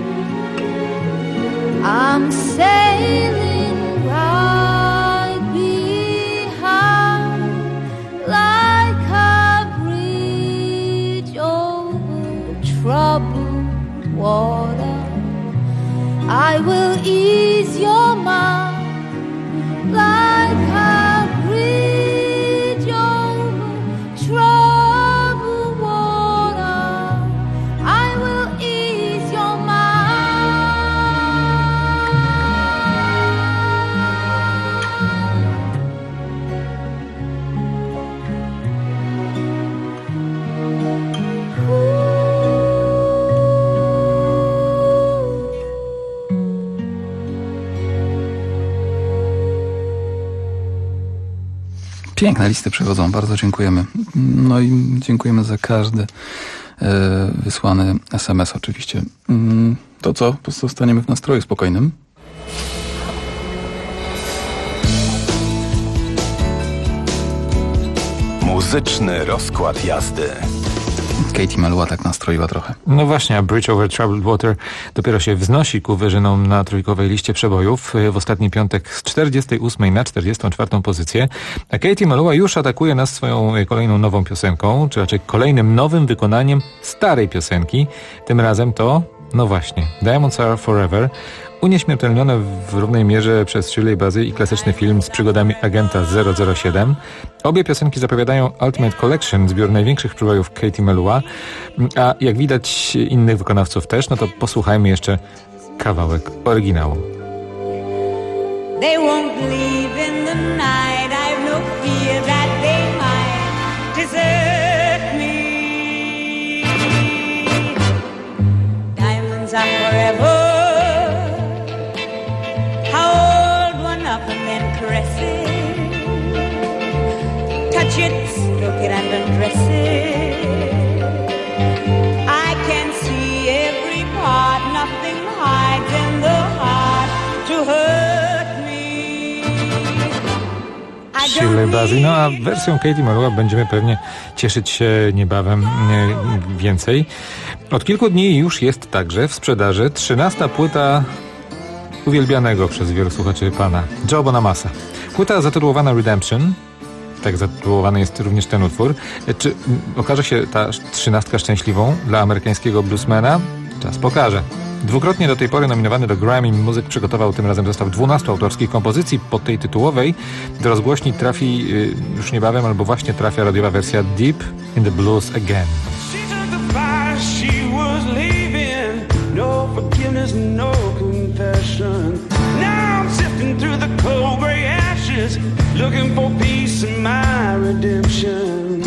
I'm sailing right behind, like a bridge over troubled water. I will ease your mind, like a bridge over troubled water. I will ease your mind. Piękne listy przychodzą, bardzo dziękujemy. No i dziękujemy za każdy wysłany SMS oczywiście. To co? Pozostaniemy w nastroju spokojnym. Muzyczny rozkład jazdy. Katie Melua tak nastroiła trochę. No właśnie, a Bridge Over Troubled Water dopiero się wznosi ku wyżynom na trójkowej liście przebojów. W ostatni piątek z 48 na 44 pozycję. A Katie Melua już atakuje nas swoją kolejną nową piosenką, czy raczej kolejnym nowym wykonaniem starej piosenki. Tym razem to, no właśnie, Diamonds Are Forever. Unieśmiertelnione w równej mierze przez Shirley Bassey i klasyczny film z przygodami agenta 007. Obie piosenki zapowiadają Ultimate Collection, zbiór największych przebojów Katie Melua, a jak widać innych wykonawców też, no to posłuchajmy jeszcze kawałek oryginału. They won't believe in the night, I've no fear that they might desert me. Diamonds are forever. Touch it, stroke it and undress it. I can see every part, nothing hides in the heart to hurt me. Shirley Bassey, no a wersją Katie Melua będziemy pewnie cieszyć się niebawem więcej. Od kilku dni już jest także w sprzedaży 13. płyta uwielbianego przez wielu słuchaczy pana Joe Bonamassa. Płyta zatytułowana Redemption. Tak zatytułowany jest również ten utwór. Czy okaże się ta 13 szczęśliwą dla amerykańskiego bluesmana? Czas pokaże. Dwukrotnie do tej pory nominowany do Grammy muzyk przygotował tym razem zestaw 12 autorskich kompozycji pod tej tytułowej. Do rozgłośni trafi już niebawem, albo właśnie trafia radiowa wersja Deep in the Blues Again. Now I'm sifting through the cold gray ashes, looking for peace and my redemption.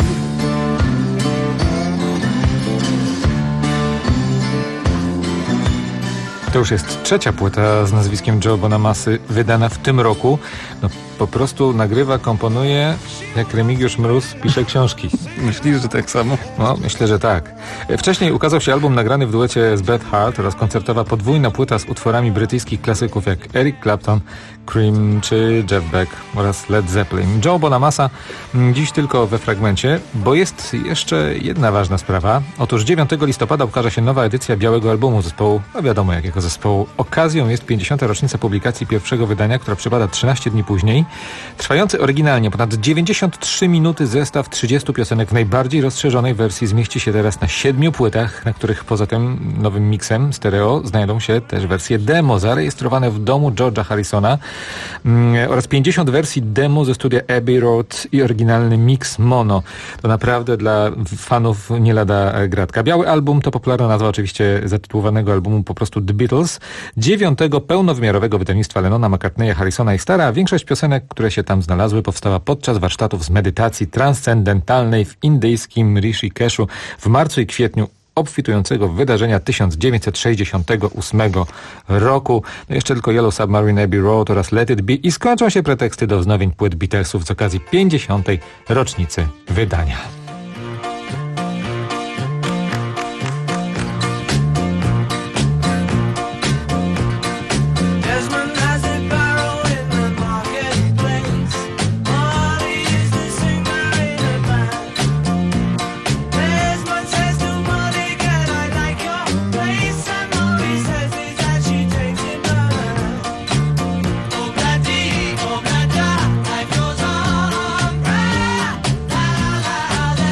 To już jest trzecia płyta z nazwiskiem Joe Bonamassy, wydana w tym roku. No, po prostu nagrywa, komponuje, jak Remigiusz Mróz pisze książki. Myślisz, że tak samo? No, myślę, że tak. Wcześniej ukazał się album nagrany w duecie z Beth Hart oraz koncertowa podwójna płyta z utworami brytyjskich klasyków jak Eric Clapton, Cream czy Jeff Beck oraz Led Zeppelin. Joe Bonamassa dziś tylko we fragmencie, bo jest jeszcze jedna ważna sprawa. Otóż 9 listopada ukaże się nowa edycja białego albumu zespołu, no wiadomo jakiego zespołu. Okazją jest 50. rocznica publikacji pierwszego wydania, która przypada 13 dni później. Trwający oryginalnie ponad 93 minuty zestaw 30 piosenek w najbardziej rozszerzonej wersji zmieści się teraz na 7 płytach, na których poza tym nowym miksem stereo znajdą się też wersje demo zarejestrowane w domu George'a Harrisona oraz 50 wersji demo ze studia Abbey Road i oryginalny mix mono. To naprawdę dla fanów nie lada gratka. Biały album to popularna nazwa oczywiście zatytułowanego albumu po prostu The Beatles, 9. pełnowymiarowego wydawnictwa Lennona, McCartneya, Harrisona i Starra. Większość piosenek, które się tam znalazły, powstała podczas warsztatów z medytacji transcendentalnej w indyjskim Rishikeshu w marcu i kwietniu obfitującego wydarzenia 1968 roku. Jeszcze tylko Yellow Submarine, Abbey Road oraz Let It Be i skończą się preteksty do wznowień płyt Beatlesów z okazji 50. rocznicy wydania. Oh,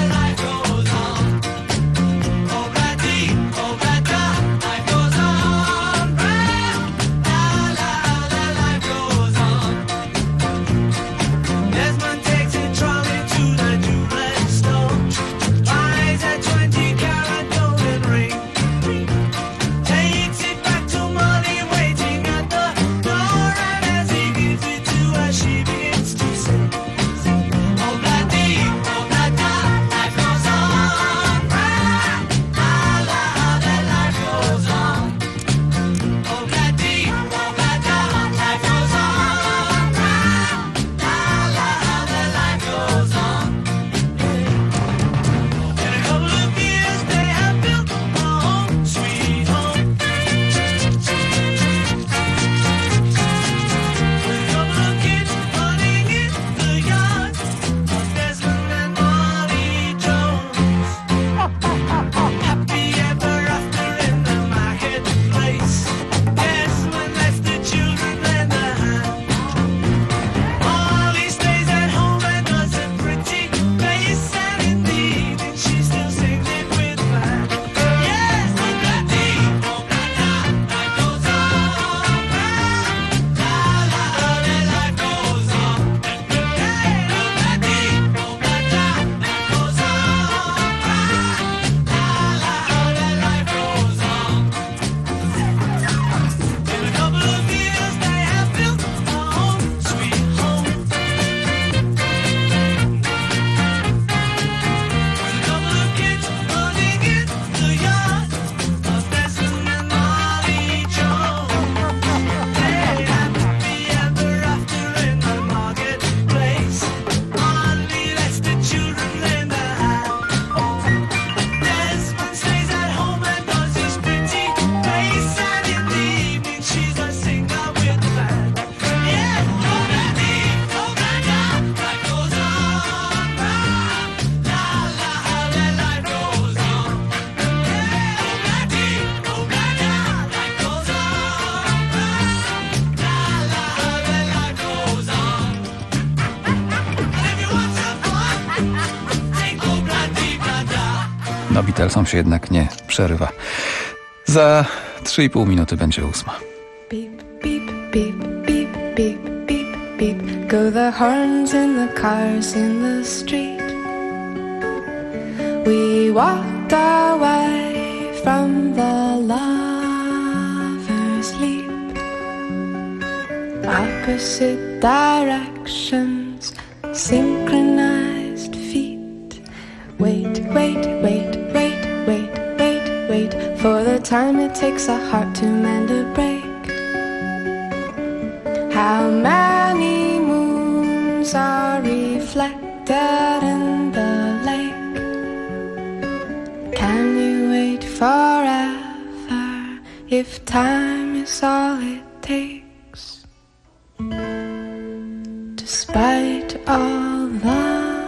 No Beatlesom się jednak nie przerywa. Za 3,5 minuty będzie 8. Beep, beep, beep, beep, beep, beep, beep. Go the horns in the cars in the street. We walked away from the lover's leap. Opposite directions, synchronized feet. Wait, wait, wait, wait, wait, wait, wait for the time it takes a heart to mend a break. How many moons are reflected in the lake? Can you wait forever if time is all it takes? Despite all the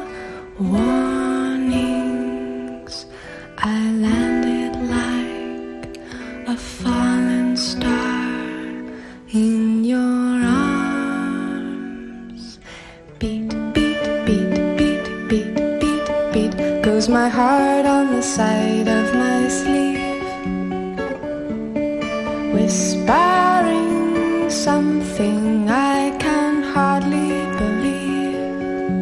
warnings, I landed like a fallen star in your arms. Beat, beat, beat, beat, beat, beat, beat goes my heart on the side of my sleeve, whispering something I can hardly believe.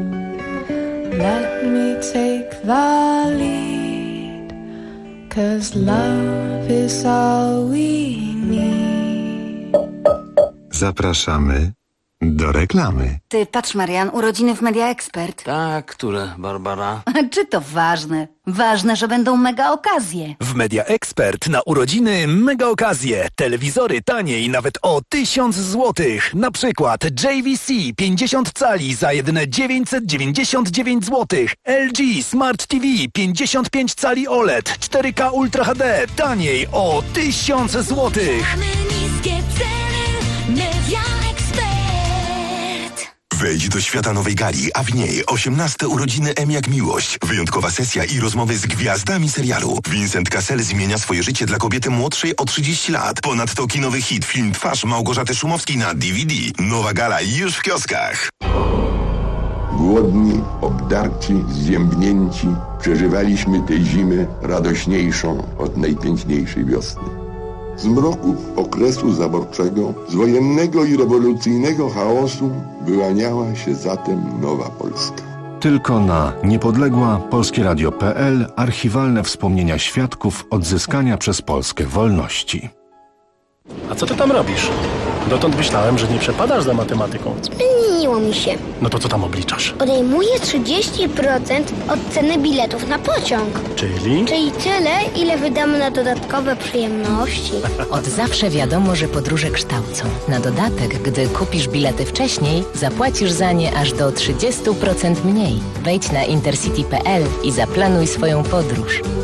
Let me take the lead, 'cause love is all we need. Zapraszamy do reklamy. Ty, patrz Marian, urodziny w Media Expert. Tak, które, Barbara? Czy to ważne? Ważne, że będą mega okazje. W Media Expert na urodziny mega okazje. Telewizory taniej nawet o 1000 złotych. Na przykład JVC 50 cali za jedyne 999 złotych. LG Smart TV 55 cali OLED 4K Ultra HD taniej o 1000 złotych. Mamy niskie ceny, Media Expert. Wejdź do świata nowej gali, a w niej 18 urodziny M jak miłość. Wyjątkowa sesja i rozmowy z gwiazdami serialu. Vincent Cassel zmienia swoje życie dla kobiety młodszej o 30 lat. Ponadto kinowy hit, film Twarz Małgorzaty Szumowskiej na DVD. Nowa gala już w kioskach. Głodni, obdarci, zziębnięci, przeżywaliśmy tę zimę radośniejszą od najpiękniejszej wiosny. Z mroków okresu zaborczego, z wojennego i rewolucyjnego chaosu wyłaniała się zatem nowa Polska. Tylko na niepodległa-polskieradio.pl archiwalne wspomnienia świadków odzyskania przez Polskę wolności. A co ty tam robisz? Dotąd myślałem, że nie przepadasz za matematyką. Zmieniło mi się. No to co tam obliczasz? Odejmuję 30% od ceny biletów na pociąg. Czyli? Czyli tyle, ile wydamy na dodatkowe przyjemności. Od zawsze wiadomo, że podróże kształcą. Na dodatek, gdy kupisz bilety wcześniej, zapłacisz za nie aż do 30% mniej. Wejdź na intercity.pl i zaplanuj swoją podróż.